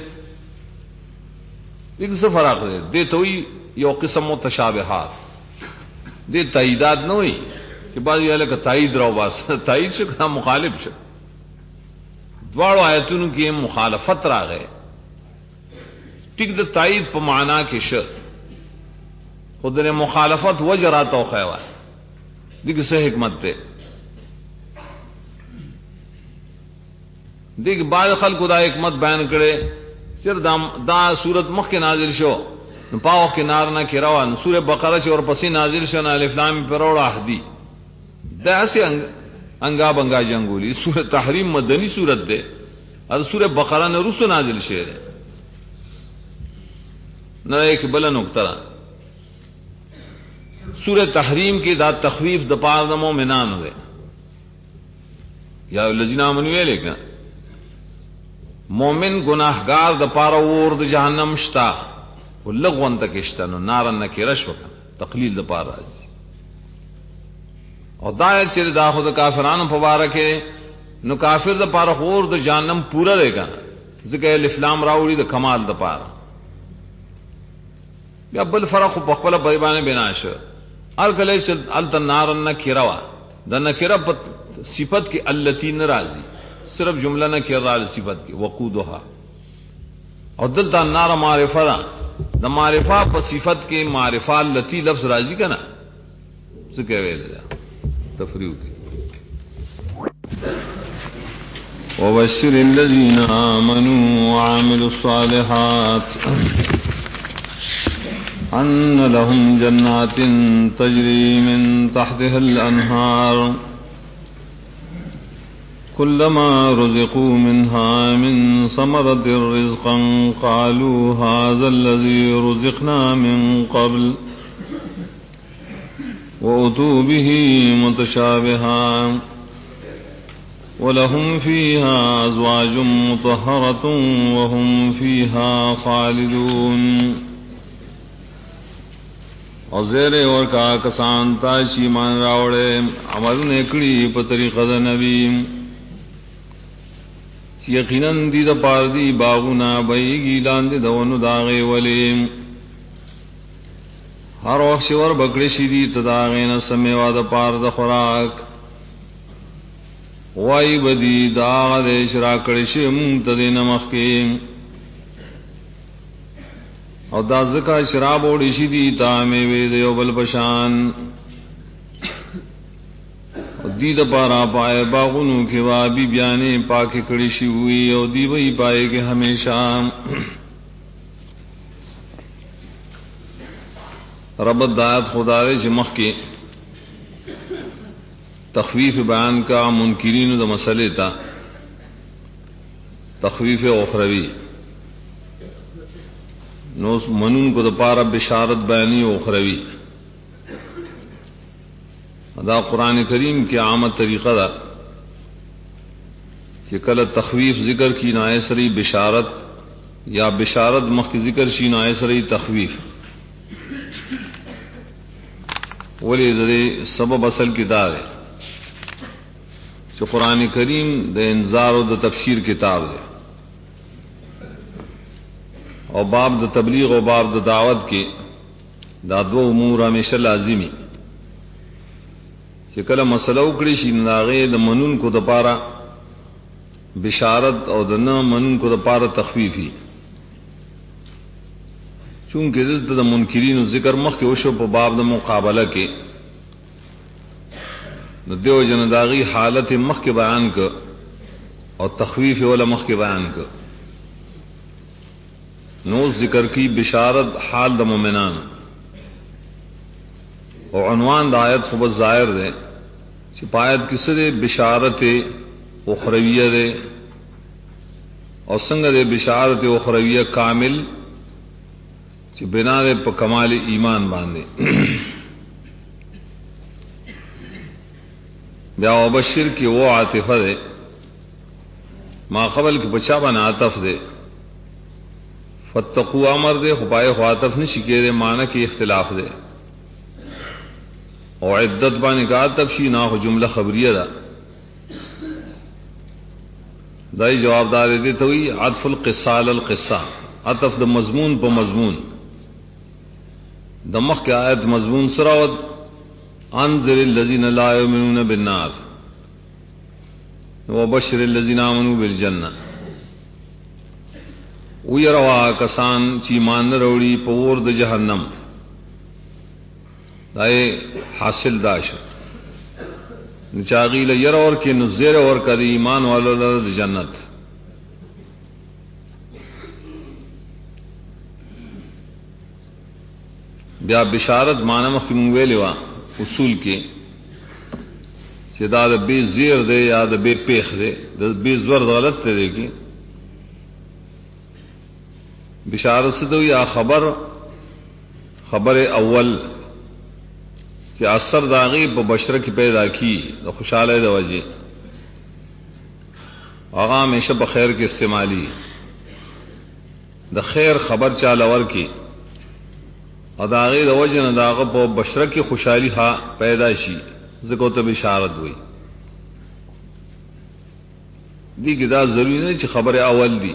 دغه څه فرق دی دته وی یو قسم متشابهات دې تاییدات نه وي کہ بعض یہ لکه تایید راو باس تایید شو کنا مخالف شو دواړو آیتونو کې مخالفت راغې ټیک د تایید په معنا کې شو خودره مخالفت وجرات او خیوا دغه څه حکمت ته دیکھ بعض خلق دا حکمت بیان کرے چر دا سورت مخ کے نازل شو نو پاو کے نارنا کی روان سورہ بقرہ چ اور پسی نازل شو نا الف لام پروڑا احدی دا ایسے انگا بنگا جنگولی سورہ تحریم مدنی سورت دے اور سورہ بقرہ نے رسو نازل شعر ہے نہ ایک بلا نقطہ سورہ تحریم کی دا تخویف دا پار دا مومنان ہوئے یا الذین آمنوا لیکن مومن گناہگار دا پارا اور دا جہنم شتا وہ لغون تک اشتا نو نارن نکی رشو کن تقلیل دا پارا جی اور دایت چلے دا خود کافران پبارکے نو کافر دا پارا اور دا جہنم پورا دے گا ذکر الف لام راوڑی دا کمال دا پارا یا بل فرق پخپل بیبان بناش ارکلے چل التا نارن نکی روا دا نکرہ صفت کی اللتی نرازی صرف جملہ نہ کر رہا صفت کی وقودها اور دلتا نار معرفہ دا معرفہ پر صفت کے معرفہ اللتی لفظ راضی کا نا سکے ویلے جا تفریح کی وبشر الذين آمنوا وعملوا الصالحات أن لهم جنات تجري من تحتها الأنهار كلما رزقوا منها من ثمرة رزقا قالوا هذا الذي رزقنا من قبل وأتوا به متشابها ولهم فيها أزواج مطهرة وهم فيها خالدون اور زیر اور کا کسان تاشی مان راوڑے عمل نے کڑی پر طریقہ دا نبی یقیناً دی دا پار دی باغونا بیگی لاندی دونو داغے ولی ہر وقت شور بکڑی شیدی تداغین سمیوا دا پار دا خوراک وائی بدی داغ دے شراکڑی شم تدین مخیم اور دا زکا شراب اوڑی شیدی تامے ویدیو بل پشان دی دا پارا پائے باغنو کے وابی بیانے پاک کڑی شی ہوئی اور دی وہی پائے کہ ہمیشہ ربط دایت خدا رے جمخ کے تخویف بیان کا منکرین دا مسئلے تا تخویف اخروی نو منون کو دا پارا بشارت بیانی اخروی دا قرآن کریم کی عامت طریقہ دا کہ کل تخویف ذکر کی نائے سری بشارت یا بشارت مخ کی ذکر شی نائے سری تخویف ولی دے سبب اصل کتاب ہے کہ قرآن کریم دا انذار و دا تبشیر کتاب ہے اور باب دا تبلیغ و باب دا دعوت کے دا دو امور ہمیشہ لازمی کہ کله مسله وکړي شي ناغه د منون کو د پاره بشارت او د نه منون کو د پاره تخفیفی چونکه د منکرین ذکر مخکې وشو په باب د مقابله کې نو دیو جن داغي حالت مخکې بیان ک او تخفیف ولا مخکې بیان ک نو ذکر کی بشارت حال د مومنان اور عنوان دا آیت خوب ظاہر دے چپایت کسی دے بشارت اخرویہ دے اور سنگ دے بشارت اخرویہ کامل چی بنا دے پا کمال ایمان باندے بیا وبشر کی وہ عاطفہ دے ما قبل کی بچا بنا عاطف دے فتقو امر دے خپائے خواطف نشی کے دے معنی کی اختلاف دے اور عدت بانے کا تفشی نہ ہو جملہ خبریہ دا دائی جواب دار دے تو عطف القصہ القصہ عطف دا مضمون پا مضمون دمخ کے آیت مضمون سراوت انذر الذین لا یؤمنون بالنار وبشر الذین آمنوا بالجنہ ویروا کسان چی مان روڑی پور د جہنم دائے حاصل داش نچاغیل یر اور کے نزیر اور کا دی ایمان والو لرد جنت بیا بشارت معنی مخکې مونږ ویلې وه اصول کې چې دا د بې زیر دی یا د بې پیښ دی د بې زور غلط دی کې بشارت څه دی یا خبر اول چې اثر د هغې په بشره کې پیدا کی د خوشحالی د وجې هغه همیشه په خیر کې استعمالي د خیر خبر چاله ورکي او د هغې د وجې نه د هغه په بشره کې خوشحالي پیدا شي ځکه ورته بشارت وایي دې کې دا ضروري نه چې خبر اول دی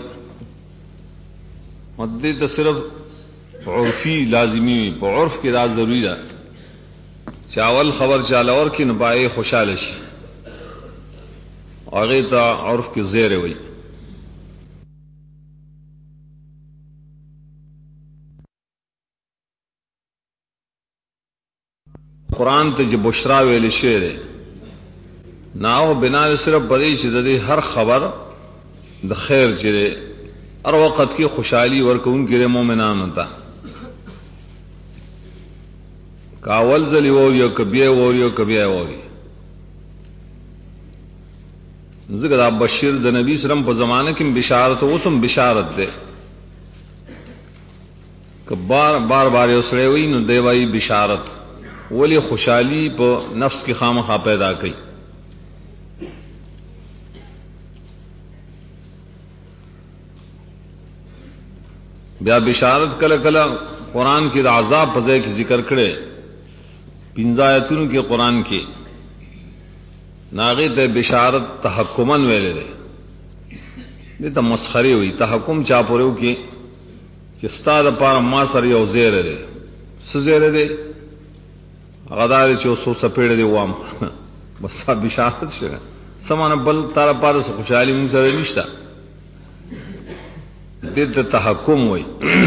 مدې ته صرف عرفي لازمي وي په عرف کې دا ضروري ده چې اول خبر چاله ورکي نو پای خوشاله شي هغه ته عرف کې زیر وي قرآن ته چې بشرا ویل شوی دی ناو بنا صرف بدی چې د هر خبر د خیر چې هر وخت کې خوشحالي ورکوونکي مؤمنانو ته کاول ځلی ووري کبیه ووري کبیه ووري ذکر اب بشیر د نبی سلام په زمانه کې بشارت اوسم بشارت ده که بار بار یو سره وي نو دی وایي بشارت ولی خوشحالی په نفس کې خامخا پیدا کړي بیا بشارت کله کله قرآن کې د عذاب په ځای کې ذکر کړي پنځه آیتونو کې قرآن کې ناغه ته بشارت تحکمن ویلې ده دې ته مسخري وي تحکم چا پورو کې چې ستاره پر ما سره یو زیره ده څه زیره ده غدار چې اوسو سپېړې دی وام بس بشارت شه سمانه بل تر پاره خوشحالي مون سره نشته دې ته تحکم وي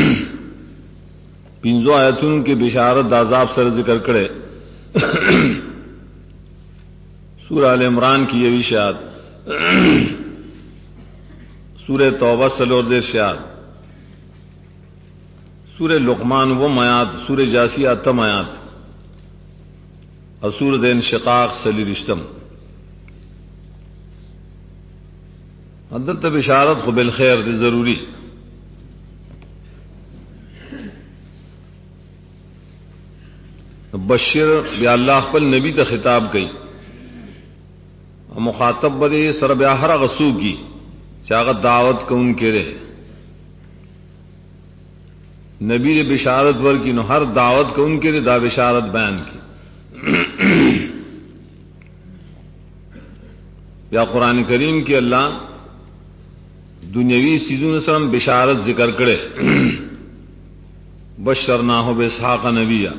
پنځه آیتونو کې بشارت د عذاب سره ذکر کړي سورہ ال عمران کی یہ ارشاد سورہ توبہ سلور دیر شاد سورہ لقمان و میات سورہ جاسیہ تم آیات اور سورہ انشقاق سلی رشتم حضرت بشارت خو بالخیر دی ضروری بشیر بیا اللہ خپل نبی ته خطاب کئ مخاطب بده سره بیا هر غسو کی چاغه دعوت کوم کړي نبی نے بشارت ورکی نو ہر دعوت کوم کړي دا بشارت بیان کی یا قرآن کریم کی اللہ دنیوی چیزوں سره بشارت ذکر کړي بشرناه باسحاق نبیہ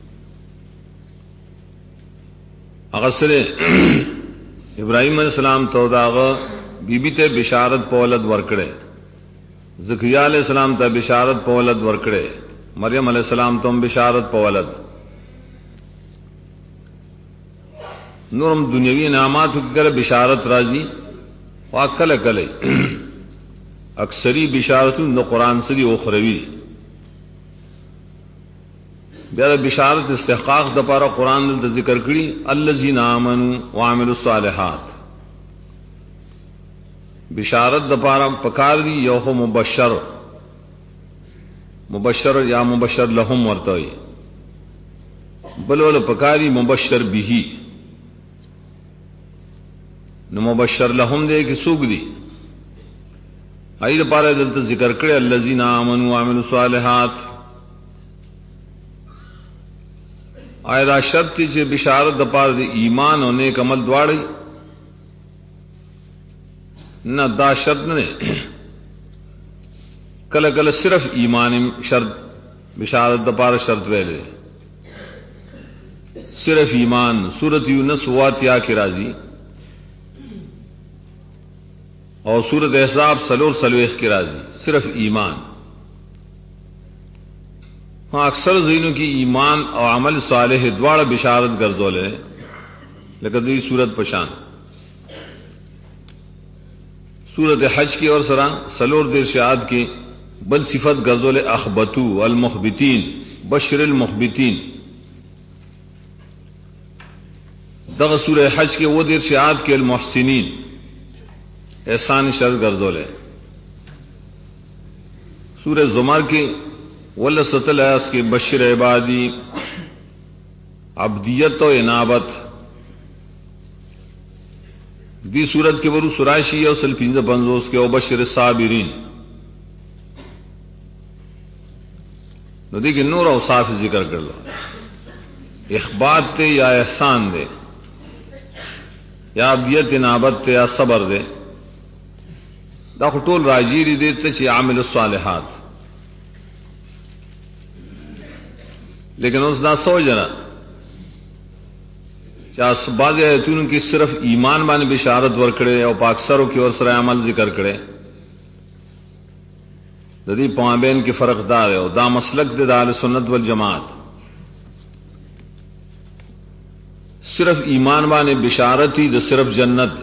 هغه سره ابراہیم علیہ السلام تو داغه بیبی ته بشارت په ولد ورکړي زکریا علیہ السلام ته بشارت په ولد ورکړي مریم علیہ السلام ته بشارت په ولد نورم دنیوی انعامات وکړه بشارت راځي واکل کله اکثری بشارتون د قران سری اخروی بیا بشارت استحقاق د پاره قران د ذکر کړي الذين امنوا وعملوا الصالحات بشارت د پاره پکار دی یو مبشر یا مبشر لهم ورته بلول پکاری مبشر به نو مبشر لهم دې کې سوق دي اې لپاره دلته ذکر کړي الذين امنوا وعملوا الصالحات آیا دا شرط چې بشارت د پاره د ایمان او نیک عمل دواړي نه دا شرط نه کله کله صرف ایمان شرط بشارت د پاره شرط ویلې صرف ایمان سورۃ یونس واتیا کی راضی اور سورۃ احزاب سلور سلویخ کی راضی صرف ایمان ہاں اکثر زینوں کی ایمان اور عمل صالح دوار بشارت گرزولے لیکن دوی سورت پشان سورت حج کی اور سرا سلور دیر شعاد کی بل صفت گرزول اخبتو المخبتین बशरिल मुखबितीन दग सूरह हज के वो देर शियात के अलमुहसिनीन एहसान शर गर्दोल है। सूरह जुमर के वल्ल सतल आयास के बशर इबादी अब्दियत और इनाबत दी सूरत के वरु सुराशी और सल्फिंज बंजोस के बशर साबिरीन नदी के नूर और साफ जिक्र कर लो इखबात दे या एहसान दे या अब्दियत इनाबत दे या सबर दे दा टोल राजीरी देते चे आमिल सालिहात। लेकिन उस दा सौ जना चास बाज आयतून की सिर्फ ईमान बाने बिशारत वर्कड़े और पाकसरों की ओर सर अमल जिक्र करे ददी पाबेन के फर्कदार है और दा मसलक दे दाल सुन्नत वल जमात सिर्फ ईमान बाने बिशारत ही द सिर्फ जन्नत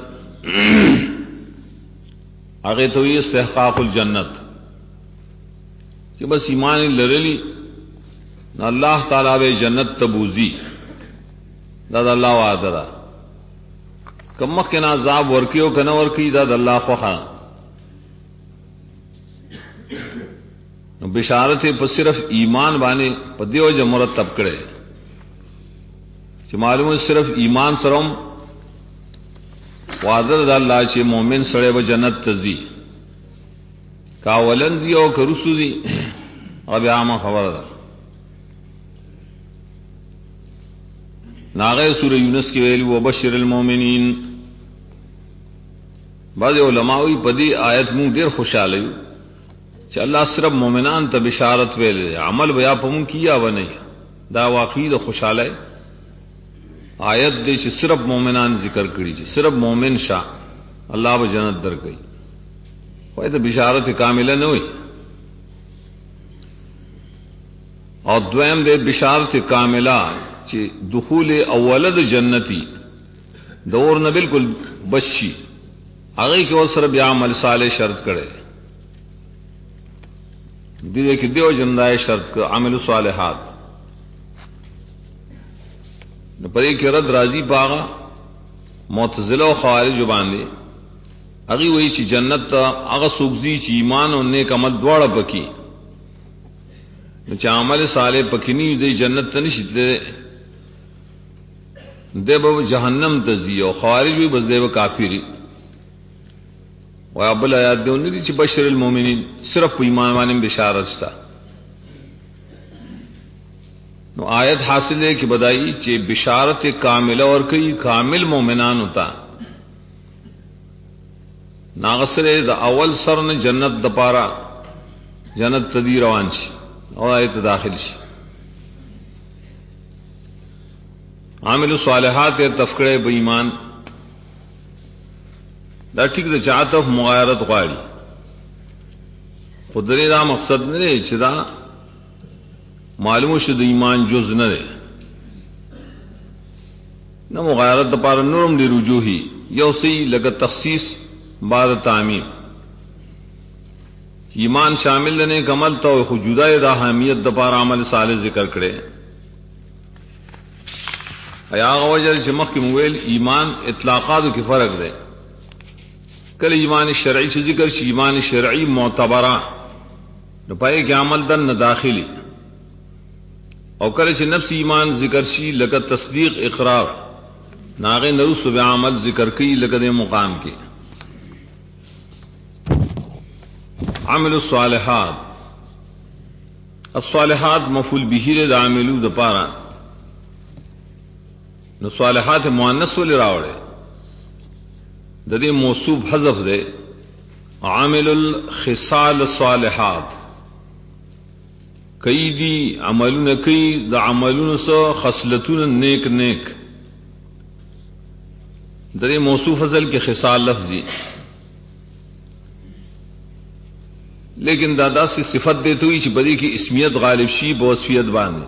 आगे तो ये इस्तेहकाकुल जन्नत कि बस ईमान लरेली न अल्लाह ताला वे जन्नत तबूजी दादा अल्लाह वादरा कमक के ना जाब वर्कियो कना वर्की दादा अल्लाह ख्वा बिशारत पर सिर्फ ईमान बाने पद्यो जमरत तबकड़े मालूम सिर्फ ईमान सरम वादर अल्लाह चे मोमिन सड़े व जन्नत तजी कावलन दी और करुसु दी अब आमा खबर नागे सूरह यूनुस की वेल व बशरिल मोमिनीन बाद उलमाई पदी आयत मुंह देर खुशहाल अल्लाह सिर्फ मोमिनान त बिशारत वेले अमल बया पमु किया व नहीं दा वाकई द खुशहाल है आयत दे सिर्फ मोमिनान जिक्र करी सिर्फ मोमिन शाह अल्लाह व जन्नत दर गई वही तो बिशारत कामिला न हुई और द्वैम दे बिशारत कामिला दुखूल अवलद जन्नती दौर न बिल्कुल बच्ची आगे की ओर सर ब्यामल साले शर्त करे दिए कि देव जंदाए शर्त का अमल सालेहात परे के रद राजी पागा मोतजिला ख्वारिज बांधे अगी वही ची जन्नत अग सुगजी ची ईमान और नेक अमल द्वाड़ा पकी अमल साले पकिनी दे जन्नत तनिशते देव जहन्नम तजी और ख्वारिज भी बस देव काफिरी वह अब्बल आयात दे उन्नी ची बशरिल मोमिनीन सिर्फ ईमान वाले में बिशारत था नो आयत हासिल है कि बदाई चे बिशारत कामिला और कई कामिल मोमिनान होता नागसरे द अवल सर ने जन्नत दपारा जन्नत तदी रवान शी और आयत दाखिल शी आमिल सालिहात तफकड़े बेईमान दा ठीक द चातफ मुगायरत गाड़ी खुदरे दा मकसद ने चिदा मालूम शुद्ध ईमान जुज न रे न मुगायरत दपार नरम दी रुजूही यौसी लगत तखसीस बाद तामीम ईमान शामिल लेने कमल तो जुदा दा हमियत दपार अमल साले जिक्र करे अया वजह चमक के मुवेल ईमान इतलाकात की फर्क दे कल ईमान शरई से जिक्र ईमान शरई मोतबरा न पाए कि अमल दन न दाखिली और कल से नफ्स ईमान जिक्र शी लगत तस्दीक इकरार नागे नरुस अमल जिक्र की लगत मुकाम के आमिल सालिहात अस्सालिहात मफूल बिहिर दामिलू दपारा न सालिहात मुअन्नस वाले रावड़े ददे मौसूफ हज़फ दे आमिलुल खिसाल सालिहात कई दी अमलुन कई द अमलुन स खसलतुन नेक नेक दरे मौसूफ फजल के खिसाल लफ्जी लेकिन दादा से सिफत देते हुई बदी की इसमियत गालिब शी बवसफियत बांधे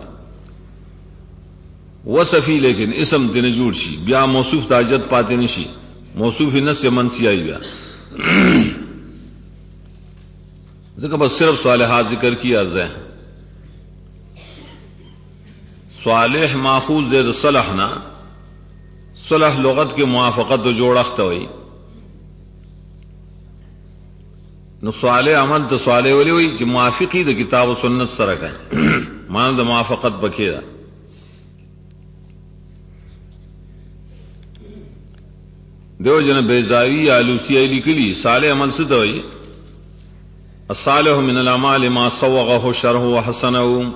वसफी लेकिन इसम दिन जूड़ शी ब्या मौसूफ ताजत पाते नशी मौसूफ न से मनसी आई ब्या बस सिर्फ सालिहात जिक्र की अर्ज है صالح ماخوذ دے صلح نا، صلح لغت کے موافقت و جوڑخت ہوئی، نو صالح عمل تو صالح ولی ہوئی چې موافقی د کتاب و سنت سره کوي، معنی د موافقت پکې ده. دیو جن بیزاوی آلوسی لیکلی صالح عمل څه ته وایي؟ الصالح من الاعمال ما صوغه شرعه وحسنه.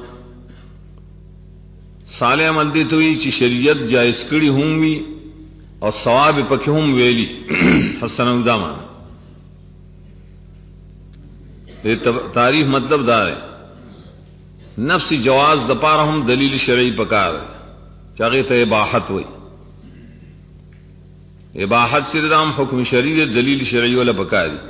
صالح عمل دې ته وایي چې شریعت جائز کړي هم وي او ثواب پکې هم ویلي. حسنه دامان تعریف مطلب دا ہے نفس جواز د پاره هم دلیل شرعی پکار چاغه ته اباحت وای. اباحت سره دام حکم شرعی دلیل شرعی ولا پکاري،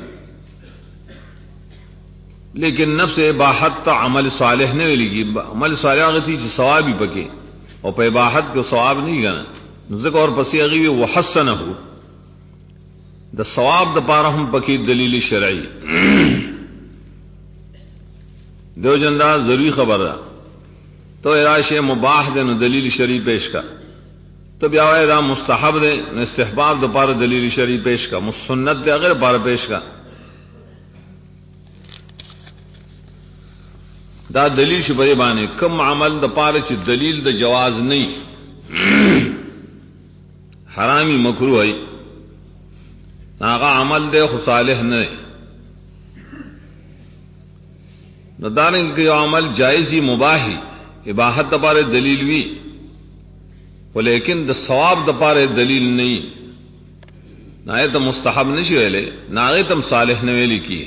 لیکن نفس اباحت ته عمل صالح نه ویلږي. عمل صالح هغه چې ثواب یې پکې او په اباحت کو ثواب نه غنا ځکه اور پسې هغه وحسنه د ثواب د پاره هم پکې دلیل شرعی. دو جندا ضروری خبر ہے تو اراشے مباح دے نو دلیل شرعی پیش کا، تو بیا دا مستحب دے نو استحباب دو پار دلیل شرعی پیش کا، سنت دے اگر پار پیش کا. دا دلیل شبری بانے کم عمل دا پار چی دلیل دا جواز نہیں حرامی مکروہ ہے ناغا عمل دے خو صالح نہیں. نو دارنگ کہ عمل جائزی مباحی اباحت دپارے دلیل وی ولیکن د ثواب دپارے دلیل نہیں، نہ تو مستحب نشی ویلے نہ تم صالح نے ویلی کی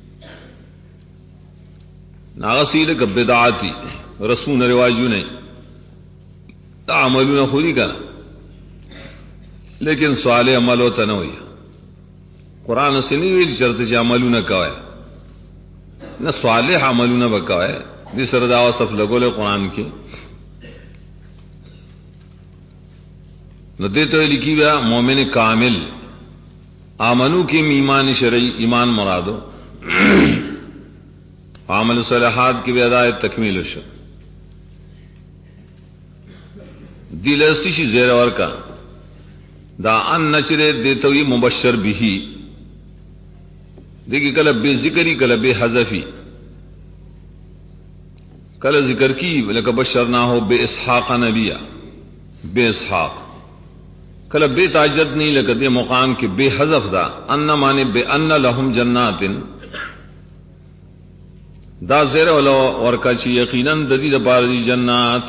نہ سیدھ کا بدعاتی رسمون رواجوں نہیں عملوں نے خود ہی کرا، لیکن صالح عمل ہوتا نہ ہوئی. قرآن سے نہیں ویلی چرتے چ عملوں نے کہا ہے نہ صالح عملوں نے بکا ہے جس ردا وصف لگولے قرآن کی نہ دیتے ہوئے لکھی گیا مومن کامل آمنو کی ایمان شرعی ایمان مرادو عمل صالحات کی بھی ادائے تکمیل شو دل سشی زیر اور کا دا ان نچرے دیتے ہوئی مبشر بھی دیکھیے کل بے ذکری کل بے حذفی کل ذکر کی لک بشر نہ ہو بے اسحاق نبیا بے اسحاق کل بے تاجد نہیں لک دے مقام کے بے حذف دا ان مانے بے ان لہم جنات دا زیر ولا ورکا چی یقیناً ددی دا پاردی جنات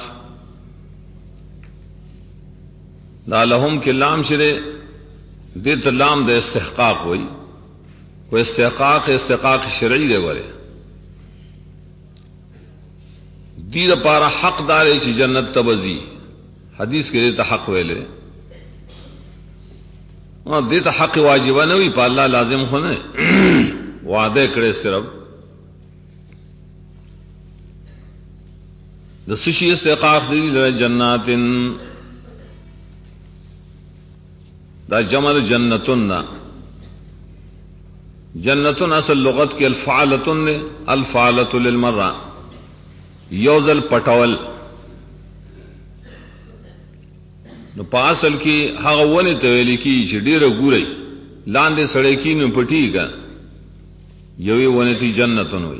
دا لہم کے لام شرے دیت لام دا استحقاق ہوئی وہ استحقاق شرعی دے ورے دید پارا حق دارے چی جنت تبزی حدیث کے دیتا حق ویلے دیتا حق واجبہ نوی پا اللہ لازم ہونے وعدے کرے صرف دسشی استحقاق دی لرے جنات دا جمل جنتن دا جنتن اصل لغت کی الفعالتن نے الفعالت للمرہ یوزل پٹول نو پاسل کی هغه ونه تویل کی چې ډیره ګوري لاندې سړی کی نو پټی کا یوې ونه تی جنتن وي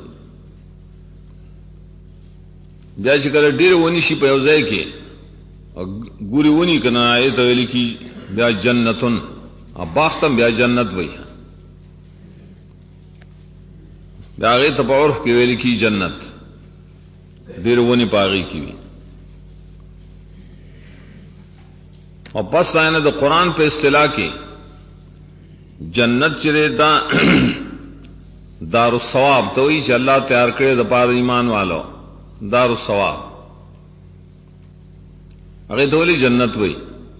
بیا چې کله ډیره ونی شي په یو ځای کې ګوري ونی کنه ایت ویل کی بیا جنتن اباختم بیا جنت وي بیا غي ته په عرف کې ویل کی جنت ډیر ونی پاغي کی وی اور پس آئینہ دا قرآن پہ اصطلاح کی جنت چرے دا دار الثواب تو وہی چ اللہ تیار کرے دا پار ایمان والو دار الثواب اگے دولی جنت وئی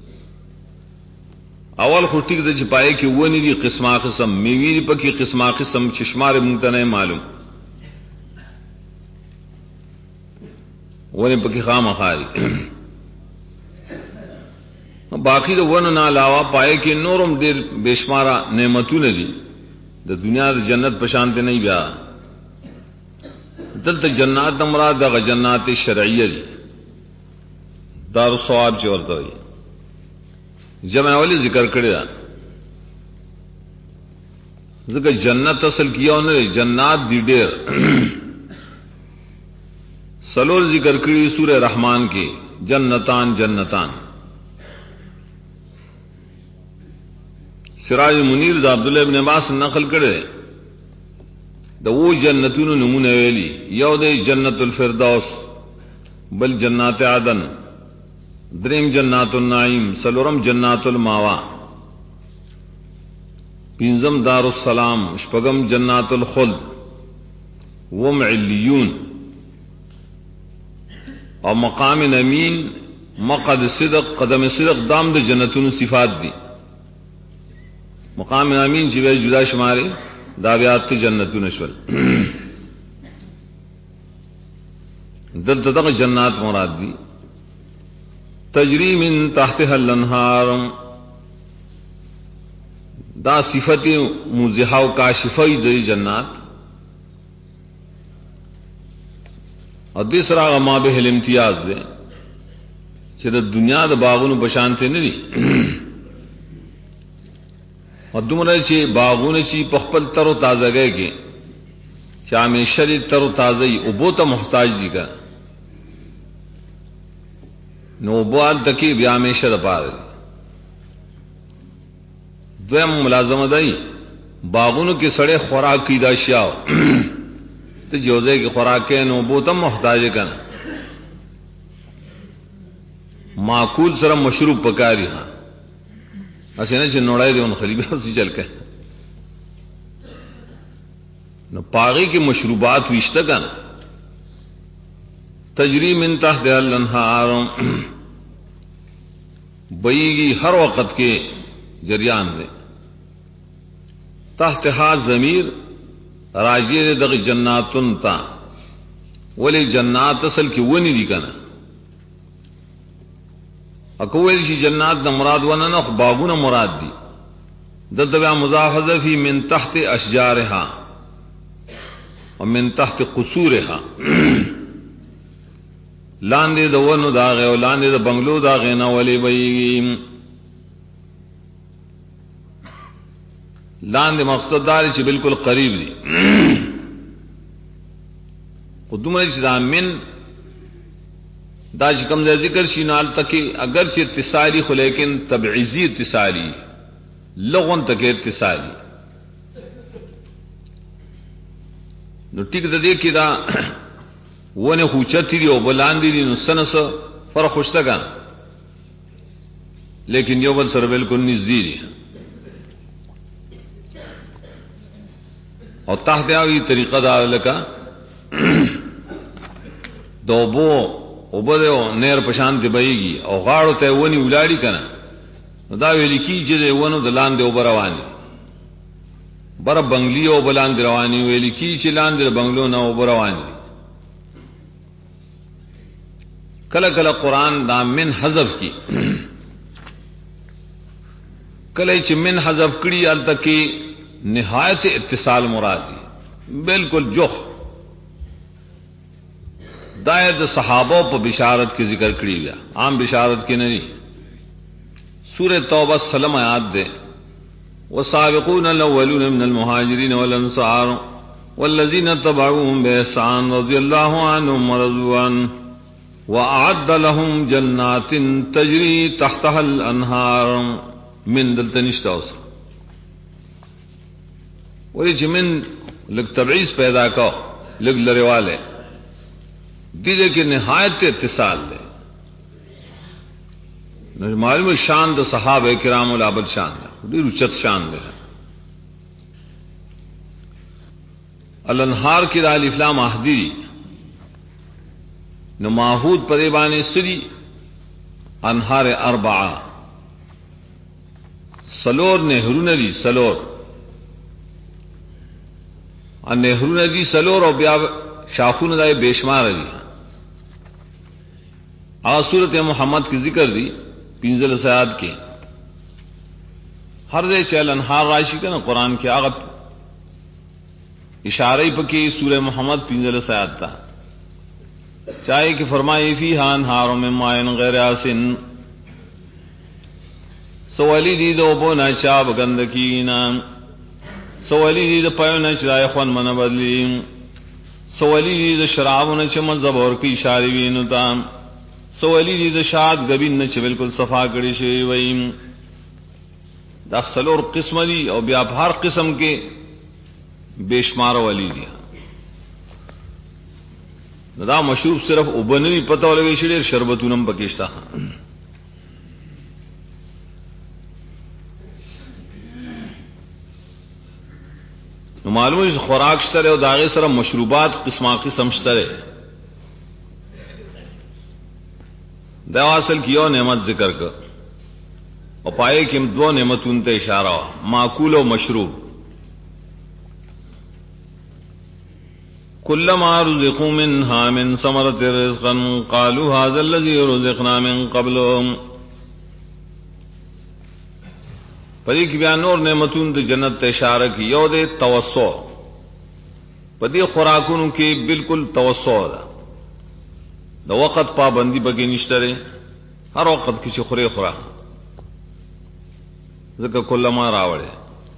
اول خٹی دا چھپائے کہ وہ نہیں دی قسمہ قسم میوی پکی قسمہ قسم چشمار ممتنع معلوم وہ نہیں پکی خام خاری باقی دا ون نہ علاوہ پائے کہ نورم دیر بےشمارا نعمتوں نے دی دا دنیا دا جنت پشانتے نہیں بیا دل تا جنات مراد دا جنات شرعیہ دی دار الثواب چې ورته وي جمع اولی ذکر کړی دا ځکه جنت اصل کیو نه جنات دی ډېر سلور ذکر کړی سورہ رحمان کې جنتان جنتان سراج منیر د عبد الله ابن عباس نقل کړي د وو جنتونو نمونه ویلي یو د جنت الفردوس بل جنات عدن دریم جنات النعیم سلورم جنات الماوا پنځم دار السلام شپږم جنات الخلد وم علیون او مقام امین مقعد صدق قدم صدق دام د جنتونو صفات دي مقام امین چې وی جدا شماري دا بیا ته جنتونه شول دلته دغه جنات مراد دي تجری من تحتها الانهار دا صفت موضحه او کاشفه د جنات او دې سره ما به الامتیاز ده چې د دنیا د باغونو بشانته نه دي او دومره چې باغونه چې په خپل تر او تازګۍ کې چې همیشه دې تر او تازه او بوته محتاج دي کا نو بعد تکي بیا همیشه د پاره دویم ملازمه دی باغونو کې سړې خوراک کی دا شیاو ته جوزه کې خوراک نو بوته محتاج کنا معقول سره مشروب پکاري ها اسنه چې نوړای دی اون خلیبه اوسې چل کې نو پاغي کې مشروبات وشته کنا تجری من تحت الانهار بېږي هر وخت کې جریان دی تحتها ضمیر راجی دغه جناتن تا ولی جنات اصل کې ونی دي کنه اکوویل شي جنات د مراد ونه نه باغونه مراد دي دغه مضافه فی من تحت اشجارها ومن تحت قصورها لاندې د ونو داغه او لاندې د بنگلو داغه نه ولی وي لاندې مقصد دار چې بالکل قریب دي قدومه چې دا من دا چې کوم ذکر شي نال تکي اگر چې اتصالی خو لیکن تبعیضی اتصالی لغون تک اتصالی نو ټیک د دې کې دا ونه خوچتی دی او بلاندې دي نو سنس فرق خوشته کان لیکن یو بل سره بالکل نږدې دي او تحت اوی طریقه دا لکا دوبو او بده نیر پشان ته بېږي او غاړو ته ونی ولاړی کنه دا ویل کی چې ونه د لاندې او رواني بر بنگلی او بلاند رواني ویل کی چې لاندې بنگلو نه او رواني کله کله قران دا من حذف کی کله چې من حذف کړي الته کې نہایت اتصال مرادی بالکل جوخ دایت صحابہ پر بشارت کی ذکر کری گیا عام بشارت کی نہیں سورہ توبہ سلم آیات دے والسابقون الاولون من المهاجرین والانصار والذین تبعوهم بإحسان رضی اللہ عنهم ورضوا عنه وأعد لهم جنات تجری تحتها الانہار من دلتنشتاوس ولی چې من لگ تبعیض پیدا کو لگ لرے والے دیدے کہ نہایت اتصال لے معلوم شان د صحابہ کرام العبد شان دے ډیر اوچت شان دے الانہار کی دا الف لام احدی نو ماحود پدے بانے سری انہار اربعہ سلور نهرونه دي سلور ان نهرونه دي سلور او بیا شاخونه دای بشمار دي او سورۃ محمد کی ذکر دی 15 آیات کې ہر دے چل انہار راشی کا نا قرآن کے آغا اشارہ پکی سورہ محمد 15 آیات تا چاہے کہ فرمائی فیہا انہار من ماء غیر آسن سوالی دی دو بونا چاب گندکینا سوالی دی دو پیونا چرائے خون من بدلیم سوالی دی دو شرابنا چھ مذہب اور کی شاربینو تام سوالی دی دو شاد گبین چھ بالکل صفا کری شوی ویم دا سلور قسم دی او بیا ہر قسم کے بے شمار والی دی دا مشروب صرف ابنوی پتہ لگی شدیر شربتونم پکیشتا معلوم ہے خوراک شترے اور داغے سر مشروبات قسم قسم شترے دا اصل کیو نعمت ذکر کر اور پائے کہ دو نعمتوں تے اشارہ معقول و مشروب کلما رزقوا منها من ثمرة رزقا قالوا هذا الذي رزقنا من قبل پدی کی بیان اور نعمتوں تے جنت تے اشارہ کی یو دے توسع پدی خوراکوں کی بالکل توسع دا وقت پابندی بگی نشترے ہر وقت کسی خورے خوراک ذکر کلما راوڑے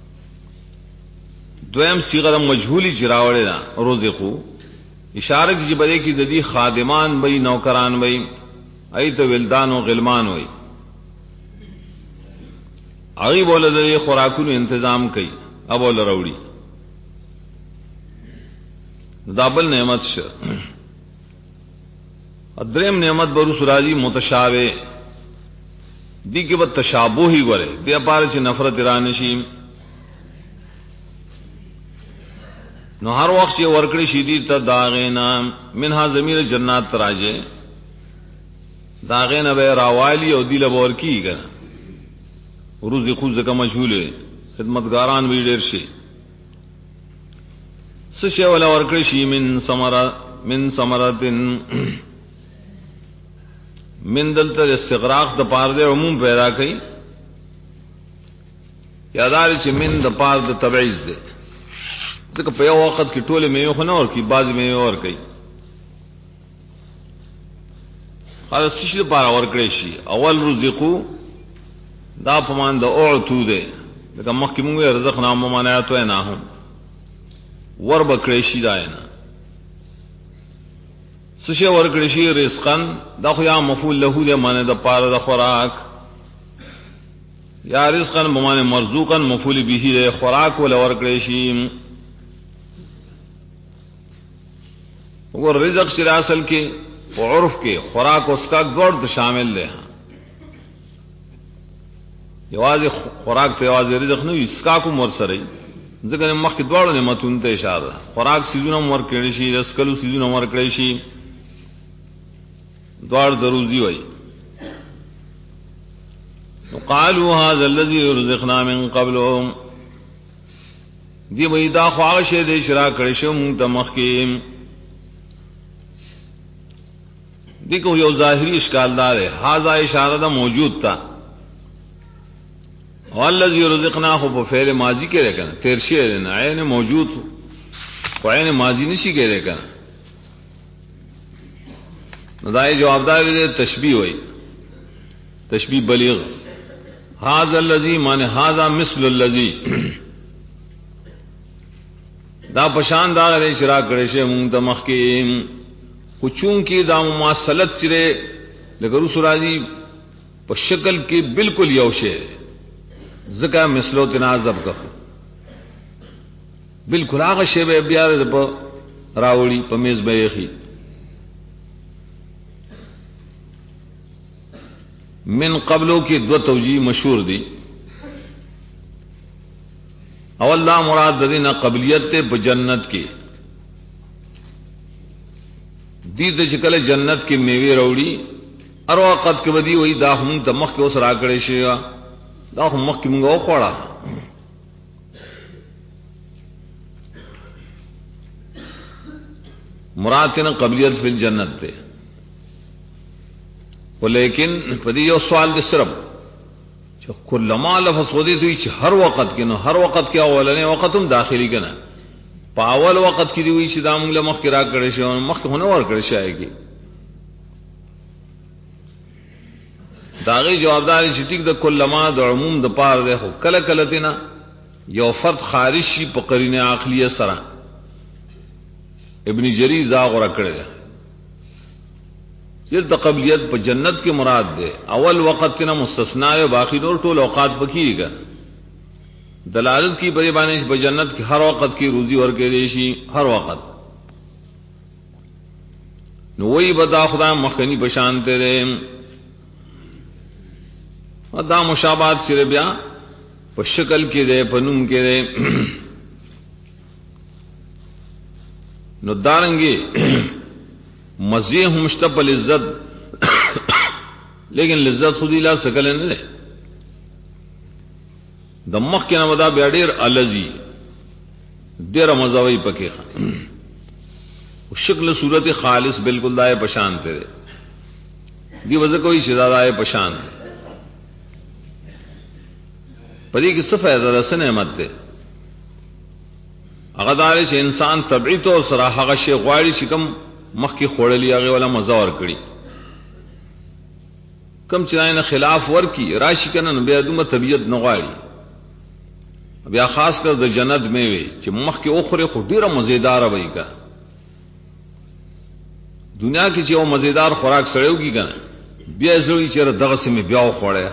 دویم صیغہ مجہولی چراوڑے نا رزقو اشارہ کی بدے کی ددی خادمان بئی نوکران بئی ای تو ولدان و غلمان ہوئی اگی بولے دے خوراکونو انتظام کئی ابول روڑی دابل نعمت ش ادریم نعمت برو سراجی متشابہ دی کے بعد تشابہ ہی گورے دی اپارے چھ نفرت رانشیم نو ہر وقت چھ ورکڑی شیدی تا داغینا منہا ضمیر جنات تراجے داغینا بے راوالی او دیل بور کی گنا روزی خوز کا مشہول ہے خدمتگاران بھی دیر شی سشے والا ورکڑی شی من ثمرات من دلتا استغراق دا پار دے عموم پیدا کئی یاداری چھ من دا پار دا تبعیز دے ذکر پہ وقت کی ٹولے میں خنا اور کی بعض میں اور کئی خالص سش دا پارا ورکڑی شی اول رزقو دا پمان دا اعتو دے لیکن مخی مونگوے رزق نام ممانا تو اینا ہوں ور بکڑیشی دا اینا سشے ورکڑیشی رزقن دا خویا مفول لہو دے مانے دا پار دا خوراک یا رزقن بمانے مرزوقن مفول بیہی دے خوراک والا ورکڑیشی وہ رزق شرع اصل کے عرف کے خوراک اس کا گوڑ شامل دے یواز خوراک تے یواز رزق نو اسکا کو مرسر ذکر مخ کی دوڑ نعمتوں تے اشارہ خوراک سیزونه مر کړي شي رسکلو سیزونه مر کړي شي دوڑ دروزی وای قالوا هذا الذي رزقنا من قبل دی وېدا خواشه دې شرا کړي شو مونږ ته مخکې دیکھو یو ظاہری اشکال دار ہے هذا اشارہ دا موجود تھا والذی رزقناه بفعل ماضی کے رہے کنا تیرشی ہے عین موجود ہو عین ماضی نشی کے رہے کنا ندائی جواب دار دے تشبیہ ہوئی تشبیہ بلیغ هذا الذی معنی هذا مثل الذی دا پشان دا رے شرا کرے شے مونږ ته مخکې کچون کی دا مماثلت چرے لگر سراجی په شکل کې بالکل یو شے ذکا مثلو تنازب کا بالکل هغه شی به بیا په راوړي په میز به یخي من قبلو کی دو توجیہ مشہور دی اول لا مراد دینا قبلیت تے بجنت کی دید چکل جنت کی میوے روڑی ار وقت کے بدی وہی دا ہم تمخ کے اس راکڑے شیا دا ہم مخ کی منگا پڑا مراد کے نا قبلیت فی الجنت تے لیکن پدی جو سوال دے صرف کل ما لفظ خودی تو ہر وقت کے نا ہر وقت کے اولنے وقت ہم داخلی کے نا پاول وقت کی دی ہوئی چھ دام لمخ کی راک کرے شے مخ ہونے ور کرے شے آئے گی داغي جوابدار چې ټیک د کلمه د عموم د پاره ده خو کله کله دینا یو فرد خارج شي په قرینه عقلیه سره. ابن جریر دا غره کړی ده چې د قبلیت په جنت کې مراد ده اول وخت نه مستثنا او باقی نور ټول اوقات پکېږي. دلالت کی بری باندې په جنت کې هر وخت کې روزي ورکړي شي هر وخت. نو وی بدا خدا مخکنی بشان تیرے دا مشابہت سره بیا په شکل کې ده په نوم کې ده. نو دارنګي مزيه هم مشتبه لذت لیکن لذت خودی لا سکل نه ده. د مخ کې نو دا بیا ډیر الذی ډیر مزوي پکې شکل صورت خالص بالکل دای پشان تیرے دی وجہ کوئی شدادائے پشان پدې کې څه فائدہ ده، څه نعمت ده؟ هغه دا چې انسان طبيعي طور سره هغه شی غواړي چې کوم مخکې خوړلې هغه ولا مزه ور کړی، کوم چې نه خلاف ورکی راشي کنه نو بیا دومره طبيعت نه غواړي. بیا خاص کر د جنت میوه چې مخکې اوخره خو ډیره مزیدار وي کا. دنیا کې چې یو مزیدار خوراک سړیوږي کنه بیا زوی چې دغه سمې بیا خوړیا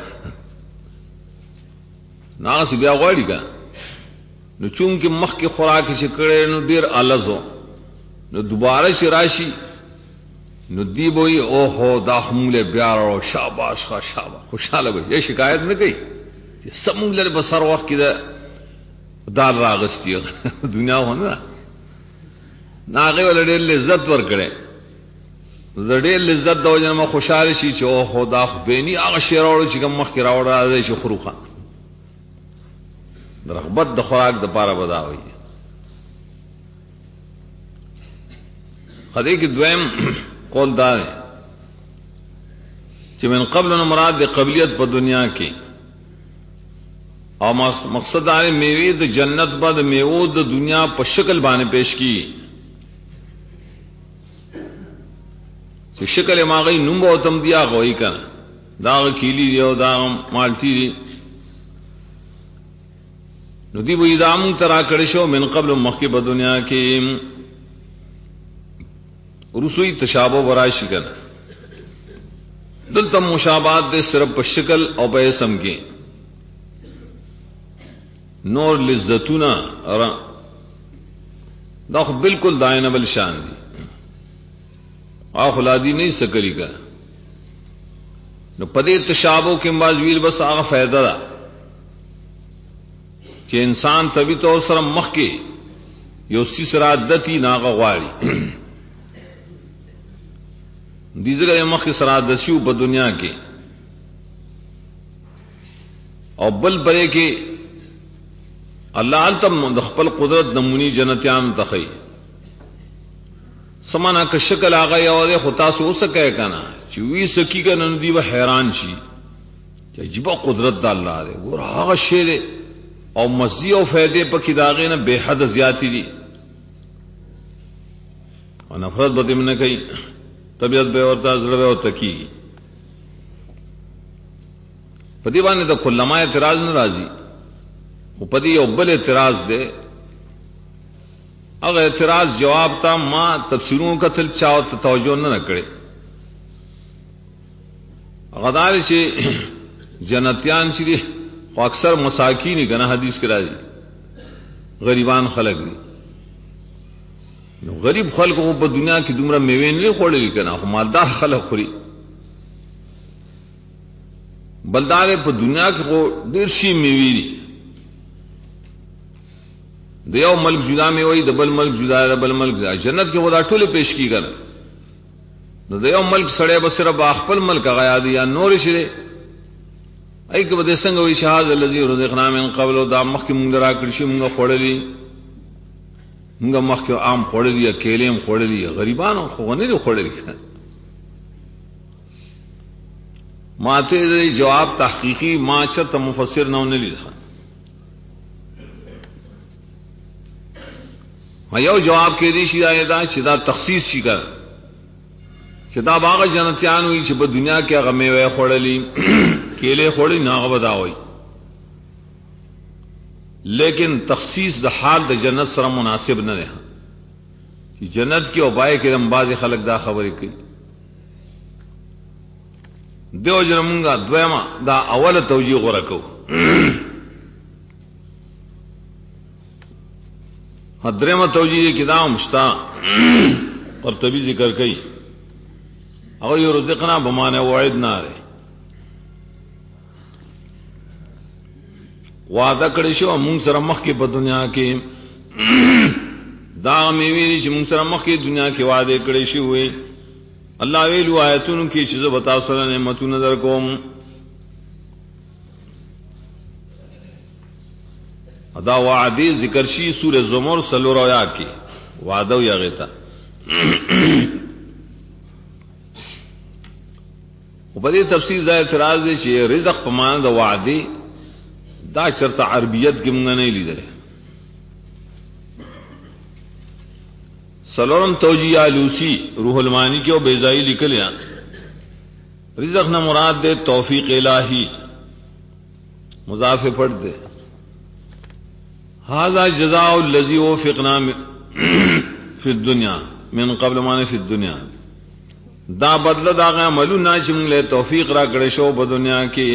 ناس بیا غواړي کا. نو چون کې مخ کې خوراک چې کړي نو ډیر الزو نو دوباره شي راشي نو دی وای او هو دا حمله بیا او شاباش ښه شاباش خوشاله وي. یې شکایت نه کوي چې سمول په سر وخت کې دا دار راغستی دنیا ونه ناغه ول ډیر لذت ور کړي زړې لذت د وجه ما خوشاله شي چې او هو دا بیني هغه شیراوړو چې کوم مخ کې راوړل چې خروخه رغبت د خوراک د پاره بداوي. خدای کې دویم قول دا چې من قبل مراد د قبلیت په دنیا کې او مقصد دا میوه د جنت بعد میوه د دنیا په شکل باندې پیش کی چې شکل ماغی نوم او تم دیا غوي کنه دا کیلی دی او دا مالټی دی نو دی وې دام ترا کړي شو من قبل مخکې په دنیا کې رسوی تشابه وراشي کنه دلته مشابهت د صرف په شکل او په اسم کې نور لذتونه دا خو بالکل داینه بل شان دي اخلادی نہیں سکلی کا. نو پدې تشابه کې مازویل بس هغه فائدہ ده چې انسان طبي طور سره مخ کې یو سیسره عادتي ناغه غواړي دیزره مخ کې سره عادتي په دنیا کې او بل پرې کې الله التم د خپل قدرت نمونی جنتیان تخی سمانا که شکل آغا یو دے خطا سو سکے کنا چی وی سکی کا نندی و حیران شی چی عجیبا قدرت دا اللہ دے گور آغا شے دے او مزی او فیدے پا کی داغے نا بے حد زیادی دی اور نفرت بدم نے کئی طبیعت بے ورطا زڑوے اور تکی پدی بانے دا کلما اعتراض نرازی وہ پدی او بل اعتراض دے اگر اعتراض جواب تا ما تفسیروں کا تل چاو توجہ نہ کرے غدار سے جنتیان چری اکثر مساکین گنا حدیث کرا دی غریبان خلق دی غریب خلق کو په دنیا کې دومره میوه نه خوړلې کنا خو مالدار خلق خوري بلدار په دنیا کې خو ډیر شي میوه دي د یو ملک جدا می وای د بل ملک جدا د بل ملک جدا جنت کې خدا ټول پیش کی کړه نو د یو ملک سړی به صرف خپل ملک غیا دی یا نور شي ای که بده څنګه وی شهاد الذی رزقنا من قبل دا مخک مونږ را کړی شي مونږ خوړلې مونږ مخک عام خوړلې یا کېلم خوړلې غریبانو خو نه خوړلې ماته جواب تحقیقی ما چته مفسر نه لیدل یو جواب کې دی شي دا چې دا تخصیص شي کړ چې دا باغ جنتیان وي چې په دنیا کې هغه میوه خورلې کېله خورلې نه هغه بداوي لیکن تخصیص د حال د جنت سره مناسب نه ده چې جنت کې او پای کې هم بعض خلک دا خبرې کوي دیو جنمونګه دویما دا اوله توجیه غوړه کو حضرمه توجیه کې دا مشتا قرطبی ذکر کوي او یو رزقنا بمانه وعدنا ره وعده کړی شو موږ سره مخ کې په دنیا کې دا مې ویلي چې موږ سره مخ کې دنیا کې وعده کړی شو وي الله ویلو آیتونو کې چې زه بتا سره نعمتونه در کوم ادا وعده ذکر شي سورہ زمر سلور آیا کې وعده یا غتا او په دې تفسیر ځای اعتراض دی چې رزق په معنا د وعده دا چرته عربیت کې مونږ نه لیدل سلورم توجیہ لوسی روح المانی کې او بیزائی لیکل یا رزق نه مراد دے توفیق الہی مضاف پڑھ دے هذا جزاء الذي وفقنا في الدنيا من قبل ما في الدنيا دا بدل دا عملونه چې موږ له توفیق را کړې شو په دنیا کې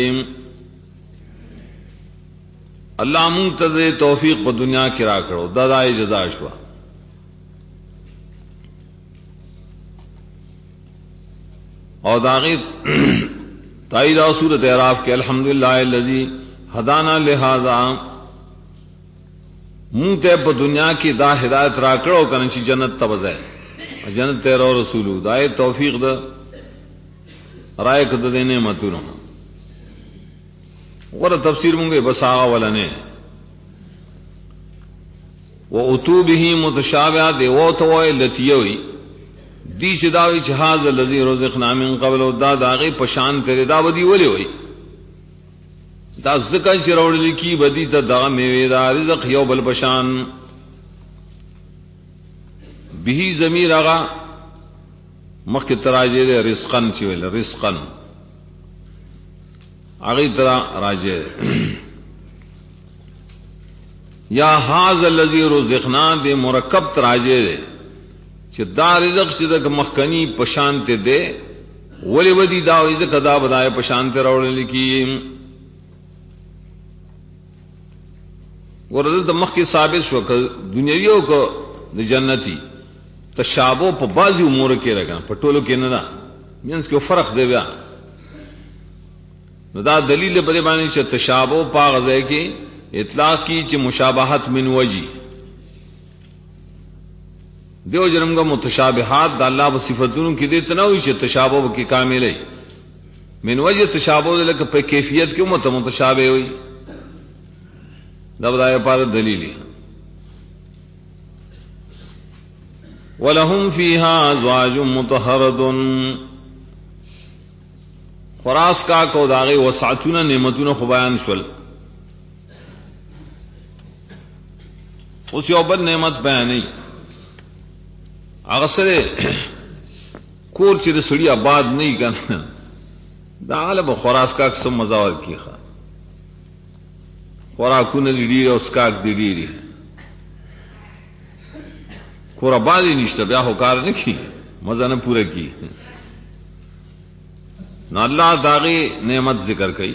الله مونږ ته توفیق په دنیا کې را کړو دا دای جزا شو او داغه تایید سورۃ اعراف کې الحمدللہ الذی هدانا لهذا مونږ ته په دنیا کې دا ہدایت را کړو کنه چې جنت ته وځي جنت ته رسول دای توفیق ده رائے کده نعمتونو ور تفسیر مونږه بساغه ولنه و اتوبه متشابهات او توي لتیوي دی چې دا وی جهاز الذي رزقنا من قبل او دا داغه پشان کړي دا ودی ولي وي دا ذکر چې راوړل کی بدی ته دا میوه دا رزق یو بل پشان به ضمیر هغه مخک تراجه ده رزقن چې ویل رزقن هغه ترا راجه یا هاذ الذی رزقنا دے مرکب تراجه ده چې دا رزق چې د مخکنی پشانته ده ولی ودی دا رزق ادا بدای پشانته راوړل کی ورته د مخ کې ثابت شو ک دنیوي او ک د جنتی تشابه په بعضی امور کې راغلی په ټولو کې نه ده مینس کې فرق دی بیا نو دا دلیل په دې باندې چې تشابه په غځای کې اطلاق کی چې مشابهت من وجی دیو جنمګه متشابهات د الله په صفاتونو کې دې تنوي چې تشابه کې کامل ہے من وجه تشابه لکه په کیفیت کې متشابه وي دا بدايه پر دلیل ولهم فيها ازواج مطهره خراس کا کو داغه وسعتونه نعمتونه خو بیان شول اوس یو بل نعمت بیانې هغه سره کور چې د سړی آباد نه کنا دا غلب خراس کا قسم مزاور کیخه خوراکونه دي او سکاک دي کور آبادی نشته بیا هو کار نه کی مزه نه پوره کی نو الله داغه نعمت ذکر کړي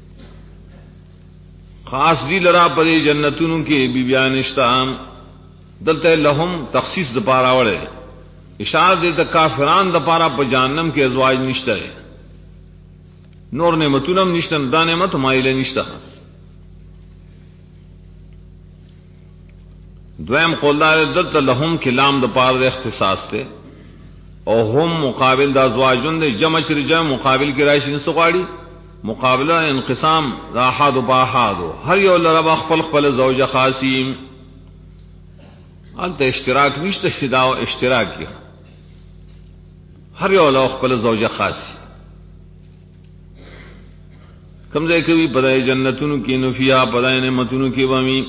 خاص دی لرا پر جنتونو کې بیبیان نشتا دلته لهم تخصیص د پاره وړه اشاره دې د کافران د پاره په جهنم کې ازواج نشته نور نعمتونه نشته دا نعمت مایله نشته دویم قولدار دلته لهم کلام د پاره اختصاص ته او هم مقابل د ازواجون د جمع شرجه مقابل کې راشي نسو غاړي مقابله انقسام ذا احد باحد هر یو لرب خپل خپل زوجه خاصیم انت اشتراک نشته شدا او اشتراک کی هر یو له خپل زوجه خاص کوم ځای کې وی بدای جنتونو کې نفیا بدای نعمتونو کې وامي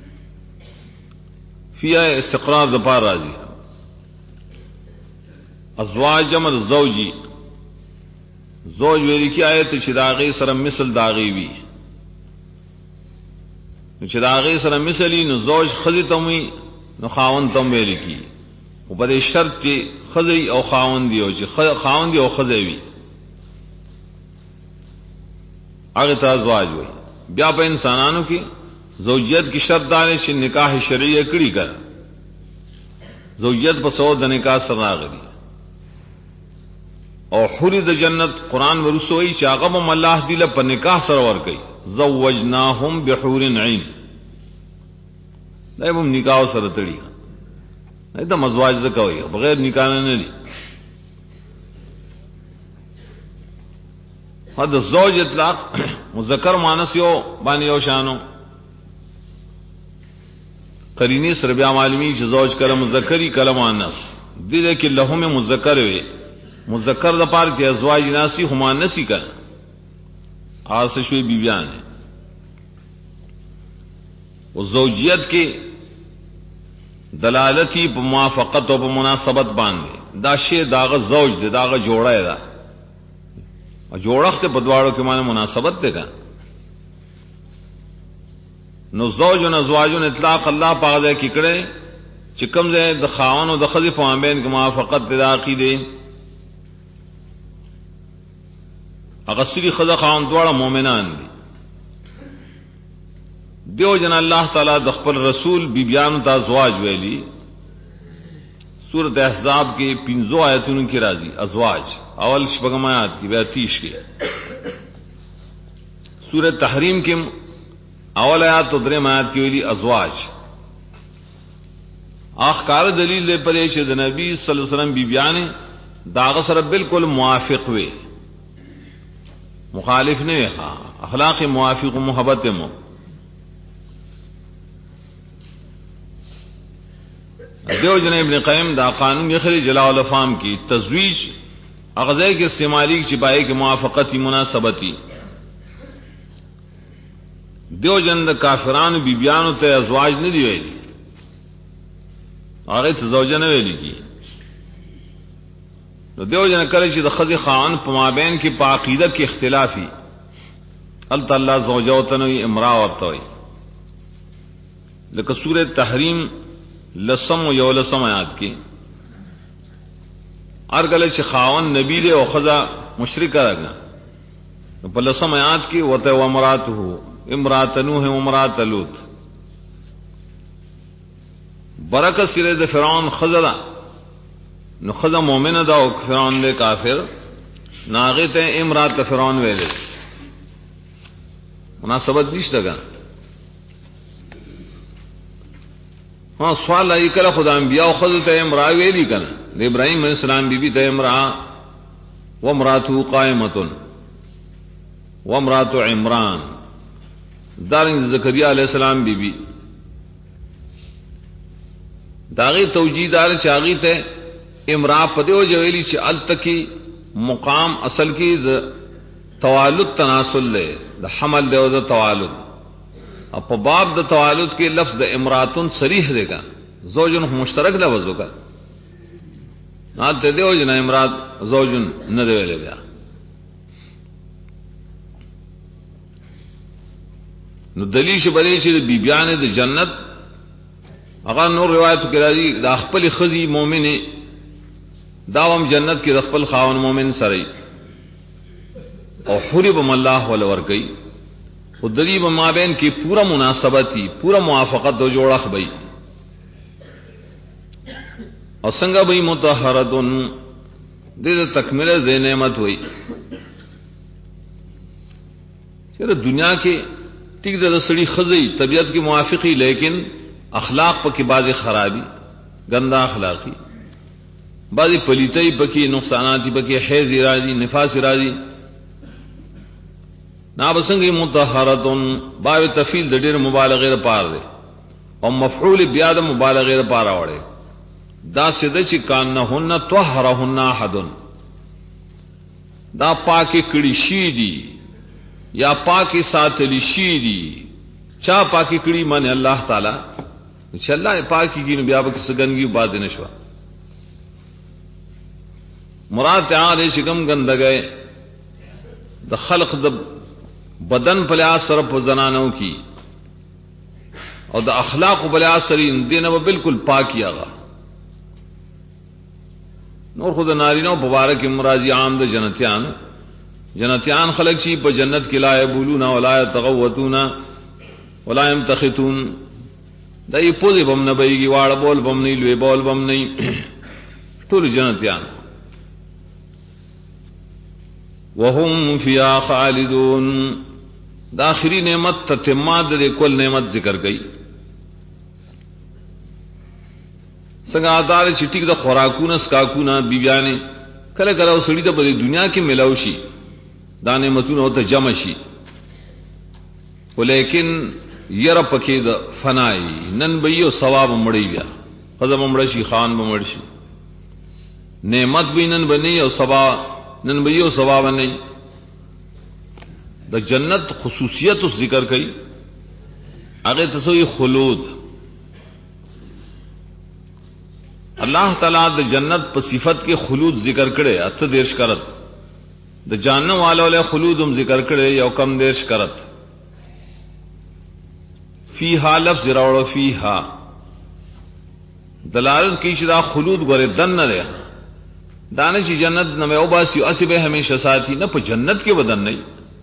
فیا استقرار د پار راځي ازواج جمع زوجی زوج ویری کی آیت چې داغي سره مثل داغي وی چې داغي سره مثلی نو زوج خزی تموي نو خاوند تم ویل کی او په دې شرط کې خزی او خاوند دی او چې خاوند دی او خزی وی هغه ته ازواج وی. بیا په انسانانو کې زوجیت کی شرط دار چې نکاح شرعي کړي کړ زوجیت په سو د نکاح سره راغلی او حور د جنت قران ورسوي چې هغه هم الله دی له په نکاح سره ور کوي زوجناهم بحور عين دا هم نکاح سره تړي نه دا مزواج زکوي بغیر نکاح نه دي. هدا زوج اطلاق مذکر مؤنث یو باندې یو شانو قرینی سره بیا معلومی چې زوج کله مذکری کله مؤنث دي کې لهم مذکر وي مذکر د پاره چې ازواج ناسی هما نسی کړه آس شوی بیبیان او زوجیت کې دلالتی په موافقت او په مناسبت باندې دا شی داغه زوج دی داغه جوړه ده او جوړخت په دواړو کې معنی مناسبت ده نو زوج او ازواج اطلاق الله پاک کې کړي چې کوم ځای د خاون او د خځې په مابین کې موافقت د عقیده اغسری خدا خاون دواړه مؤمنان دي دیو جن الله تعالی د خپل رسول بیبیانو ته ازواج ویلي سورۃ احزاب کې 15 آیتونو کې راځي ازواج اول شپږم آیات کې بیا 30 کې سورۃ تحریم کې اول آیات او دریم آیات کې ویلي ازواج اخکار دلیل دې پرې چې د نبی صلی الله علیه وسلم بیبیانه داغه سره بالکل موافق وي مخالف نه ها اخلاق موافق و محبت مو دیو جن ابن قیم دا قانون یخری جلاء الافام کی تزویج اغذے کے استعمالی کی چپائی کی موافقتی مناسبتی دیو جن دا کافران بیبیانو تے ازواج نه دی ویلی هغه تزوجه نه ویلی کی نو دیو جن کله چې د خځې خاون په مابین کې په عقیده کې اختلافي الله زوجوتن امرا ورته وي لکه سورۃ تحریم لسم یو لسم آیات کې ارګل چې خاون نبی له او خځه مشرک راغله په لسم آیات کې وته و امراته امرات نوح و امرات لوط برکت سره د فرعون خځه نو خدا مومنه دا او فرعون دے کافر ناغه ته امرات فرعون ویلې مناسبت نشته ګان ها سوال ای کله خدا انبیاء او خدا ته امرا ویلی کنه د ابراهیم علیہ السلام بیبی ته امرا و امراته قائمه و امراته عمران دارنګ زکریا علیہ السلام بیبی داغه توجیدار چاغي ته امرا پدیو جویلی چې التکی مقام اصل کی توالد تناسل له د حمل دیو د توالد او په باب د توالد کې لفظ د امراتن صریح دیګا زوجن مشترک لفظ وکړه نه ته دیو جن امرات زوجن نه دی ویل بیا نو دلیل شبلی چې بیبیان د جنت هغه نور روایت کې راځي د خپل خزي مؤمنه داوم جنت کې د خپل خاون مومن سره او حرب الله ول ورګي او دلی په مابین کې پورا مناسبتي پورا موافقت او جوړخ وي او څنګه به مطهرتون دې تکمیله ز نعمت وي چیرې دنیا کې ټیک د سړي خزي طبيعت کې موافقي لیکن اخلاق پکې بازي خرابي ګندا اخلاقی بعضی پلیتای پکې نقصانات پکې حیض راځي نفاس راځي نا بسنګي مطهرتون باو تفیل د ډېر مبالغه لپاره ده او مفعول بیا د مبالغه لپاره وړي دا سده چې کانهن طهرهن احد دا پاکي کړي شي دي یا پاکي ساتلی شي دي چا پاکي کړي معنی الله تعالی ان شاء الله پاکي کینو بیا به سګنګي باد نشو مراد تعالی شکم گندگئے د خلق د بدن پلیا سر په زنانو کی اور د اخلاق بلیا سرین دین و بالکل پاکی آغا نور خود نارینو مبارک مرازی عام د جنتیان خلق چی په جنت کی لا یبولون ولا یتغوتون ولا یمتخطون دای پوزی بم نه بیگی واړه بول بم نه لوی بول بم نه ټول جنتیان وهم فيها خالدون دا آخری نعمت تتماد دے کل نعمت ذکر گئی څنګه آدار چې ټیک د خوراکونه سکاکونه بیبیانې کله کله وسړي ته په دنیا کې ملاو شي دا نعمتونه ته جمع شي ولیکن یره پکې د فنای نن به یو ثواب مړی بیا قدم مړ شي خان به مړ شي نعمت بینن بنی او سبا نن به یو ثواب نه د جنت خصوصیت ذکر کړي هغه تسوی خلود اللہ تعالی د جنت په صفت کې خلود ذکر کړي اته دیش کرت د جانن والو له خلودم ذکر کړي یو کم دیش کرت فیها لفظ راوړو فیها دلالت کی چې دا خلود غره دن نه ده دانه چې جنت نه او باسی اسی به همیشه ساتي نه په جنت کې بدن نه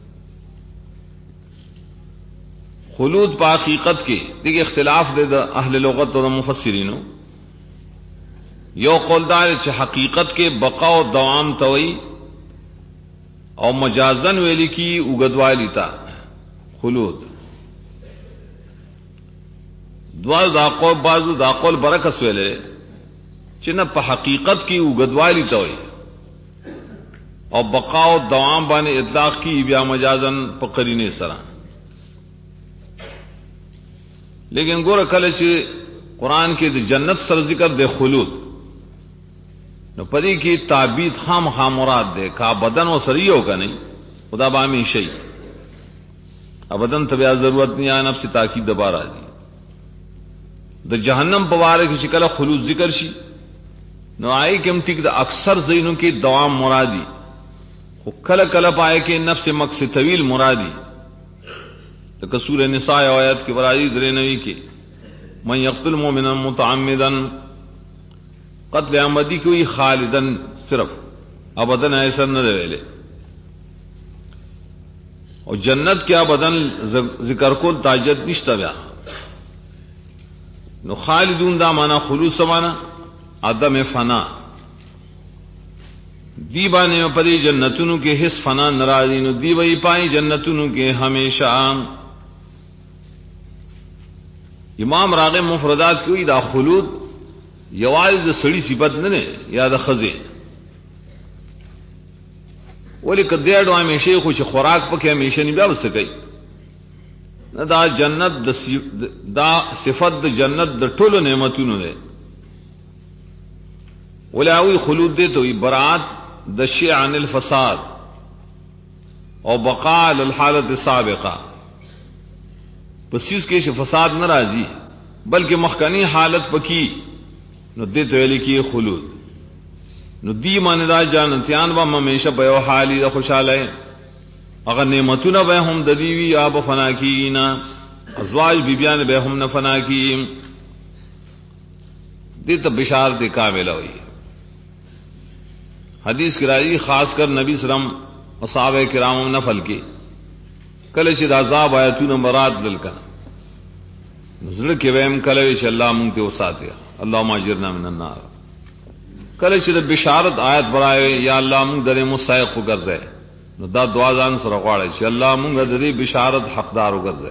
خلود په حقیقت کې دغه اختلاف دی د اهل لغت او مفسرینو یو قول دار چې حقیقت کې بقا او دوام توي او مجازن ویل کی وګدوالی تا خلود دوال دا قول بازو دا قول برکس ویلے چې نه په حقیقت کې وګدوالی توي او بقا او دوام باندې اطلاق کی بیا مجازن په قرینه سره لیکن ګوره کله چې قران کې د جنت سره ذکر د خلود نو پدې کې تعبید خام مراد ده کا بدن او سریو کا نہیں خدا بامی شی ابدن تبیا ضرورت نہیں آ نفس تاکید دوبارہ دی د جہنم پواره کې شکل خلود ذکر شي نو آئی کم ٹک دا اکثر زینوں کی دوام مرادی خو کله کله پائے کہ نفس مقصد طویل مرادی تو سورہ نساء آیت کی برادی درنوی کی من یقتل مؤمنا متعمدا قتل عمدی کوئی خالدن صرف ابدن ایسا نہ ویلے اور جنت کیا بدن ذکر کو تاجت نشتا بیا نو خالدون دا مانا خلود سمانا عدم فنا دی بانے میں پدی جنتونو کے حص فنا نرازی نو دی وی پائی جنتونو کے ہمیشہ امام راغب مفردات کوئی دا خلود یواز دا سڑی صفت ننے یا دا خزے ولی کدیڑو ہمیشہ خوش خوراک پکے ہمیشہ نہیں بیا بسکئی دا جنت دا صفت دا جنت دا ټولو نعمتونو دے ولاوی خلود دے تو برات د شیء عن الفساد او بقاء للحالت السابقہ پس اس کے فساد ناراضی بلکہ مخکنی حالت پکی نو دے تو لکی خلود نو دی مان دا جانتیان با ہمیشہ بیو حالی دا خوشحال ہے اگر نعمتونه به هم د دیوی یا به فنا کینا ازواج بیبیان به هم نه فنا کی دې ته بشارت کامله وي حدیث کی راضی خاص کر نبی سلام او صحابه کرام نفل کی کله چې د عذاب آیاتونه مراد دلکا نظر کې ویم کله چې الله مونږ ته وساته اللهم اجرنا من النار کله چې د بشارت آیت برائے یا الله مونږ درې مستحق وګرځي نو دا دعا ځان سره غواړي چې الله مونږ د دې بشارت حقدار وګرځي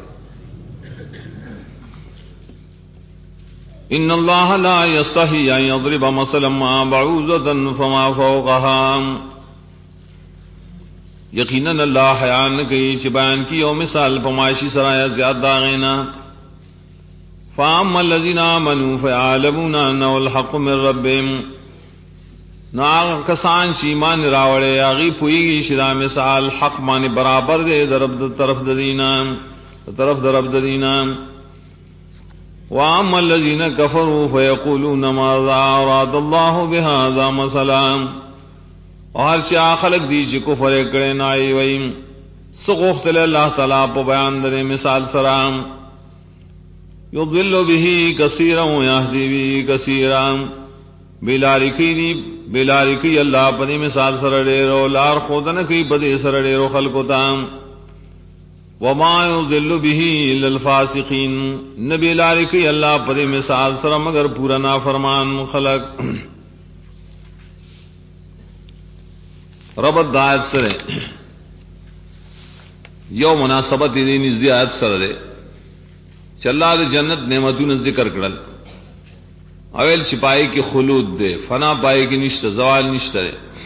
ان الله لا يستحي ان يضرب مثلا ما بعوضة فما فوقها یقینا اللہ حیا نہ کہی چې بیان کی او مثال پمایشی سرایا زیاد داغینا فاما الذين آمنوا فيعلمون انه الحق من ربهم نا کسان چې ایمان راوړې هغه پوېږي چې دا مثال حق باندې برابر دی د رب طرف د دینه واما الذين كفروا فيقولون ماذا اراد الله بهذا مثلا اور چا خلق دی چې کفر کړي نه وي سغختل الله تعالی په بیان درې مثال سره یضل به کثیرا ويهدي به کثیرا بلارکی الله په مثال سره ډېر لار خودنه کوي په دې سره ډېر خلقو ته وما يضل به الا الفاسقين نبی لارکی الله په مثال سره مگر پورا نافرمان خلق رب دایت سره یو مناسبت دې نږدې آیت سره ده چې الله د جنت نعمتونو ذکر کړل اویل چپای کې خلود ده فنا پای کې نشته زوال نشته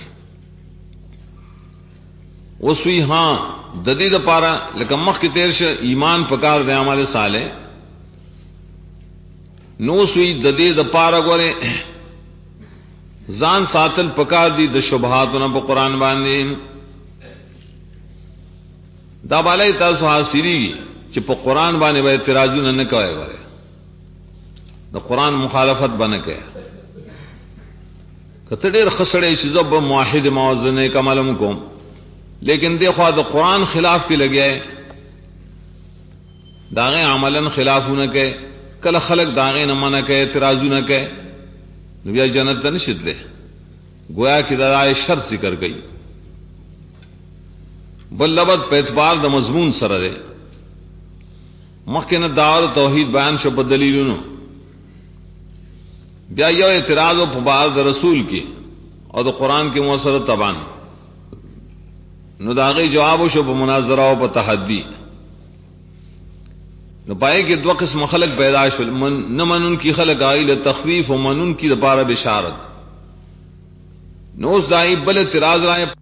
وسوی ها د دې لپاره لکه مخ کې تیر شه ایمان پکار دی عمل صالح نو سوی د دې لپاره غره ځان ساتل پکار دي د شبهاتونو په قران باندې دا بالای تاسو حاصلی چې په قران باندې به اعتراضونه نه کوي غره د قران مخالفت باندې کوي کته ډېر خسړې چې زب موحد موازنه کمالم کوم لیکن دیکھو د قرآن خلاف کی لگیا ہے داغیں عملاً خلافونه کوي کله خلق داغیں نه منع کوي اعتراض نه کوي نو بیا جنت ته نشیدله گویا کی دای شرط ذکر گئی بل لبد په اعتبار د مضمون سره ده مخکنه دعوت توحید بیان شو په دلیلونو بیا یو اعتراض په بار د رسول کې او د قرآن کې موثر تبان نو داغی جواب شو په مناظره او په تحدی نو پای کې دوه قسم خلق پیدا شول نه منون کی خلق غایل تخفیف او منون کی لپاره بشارت نو ځای بل اعتراض راي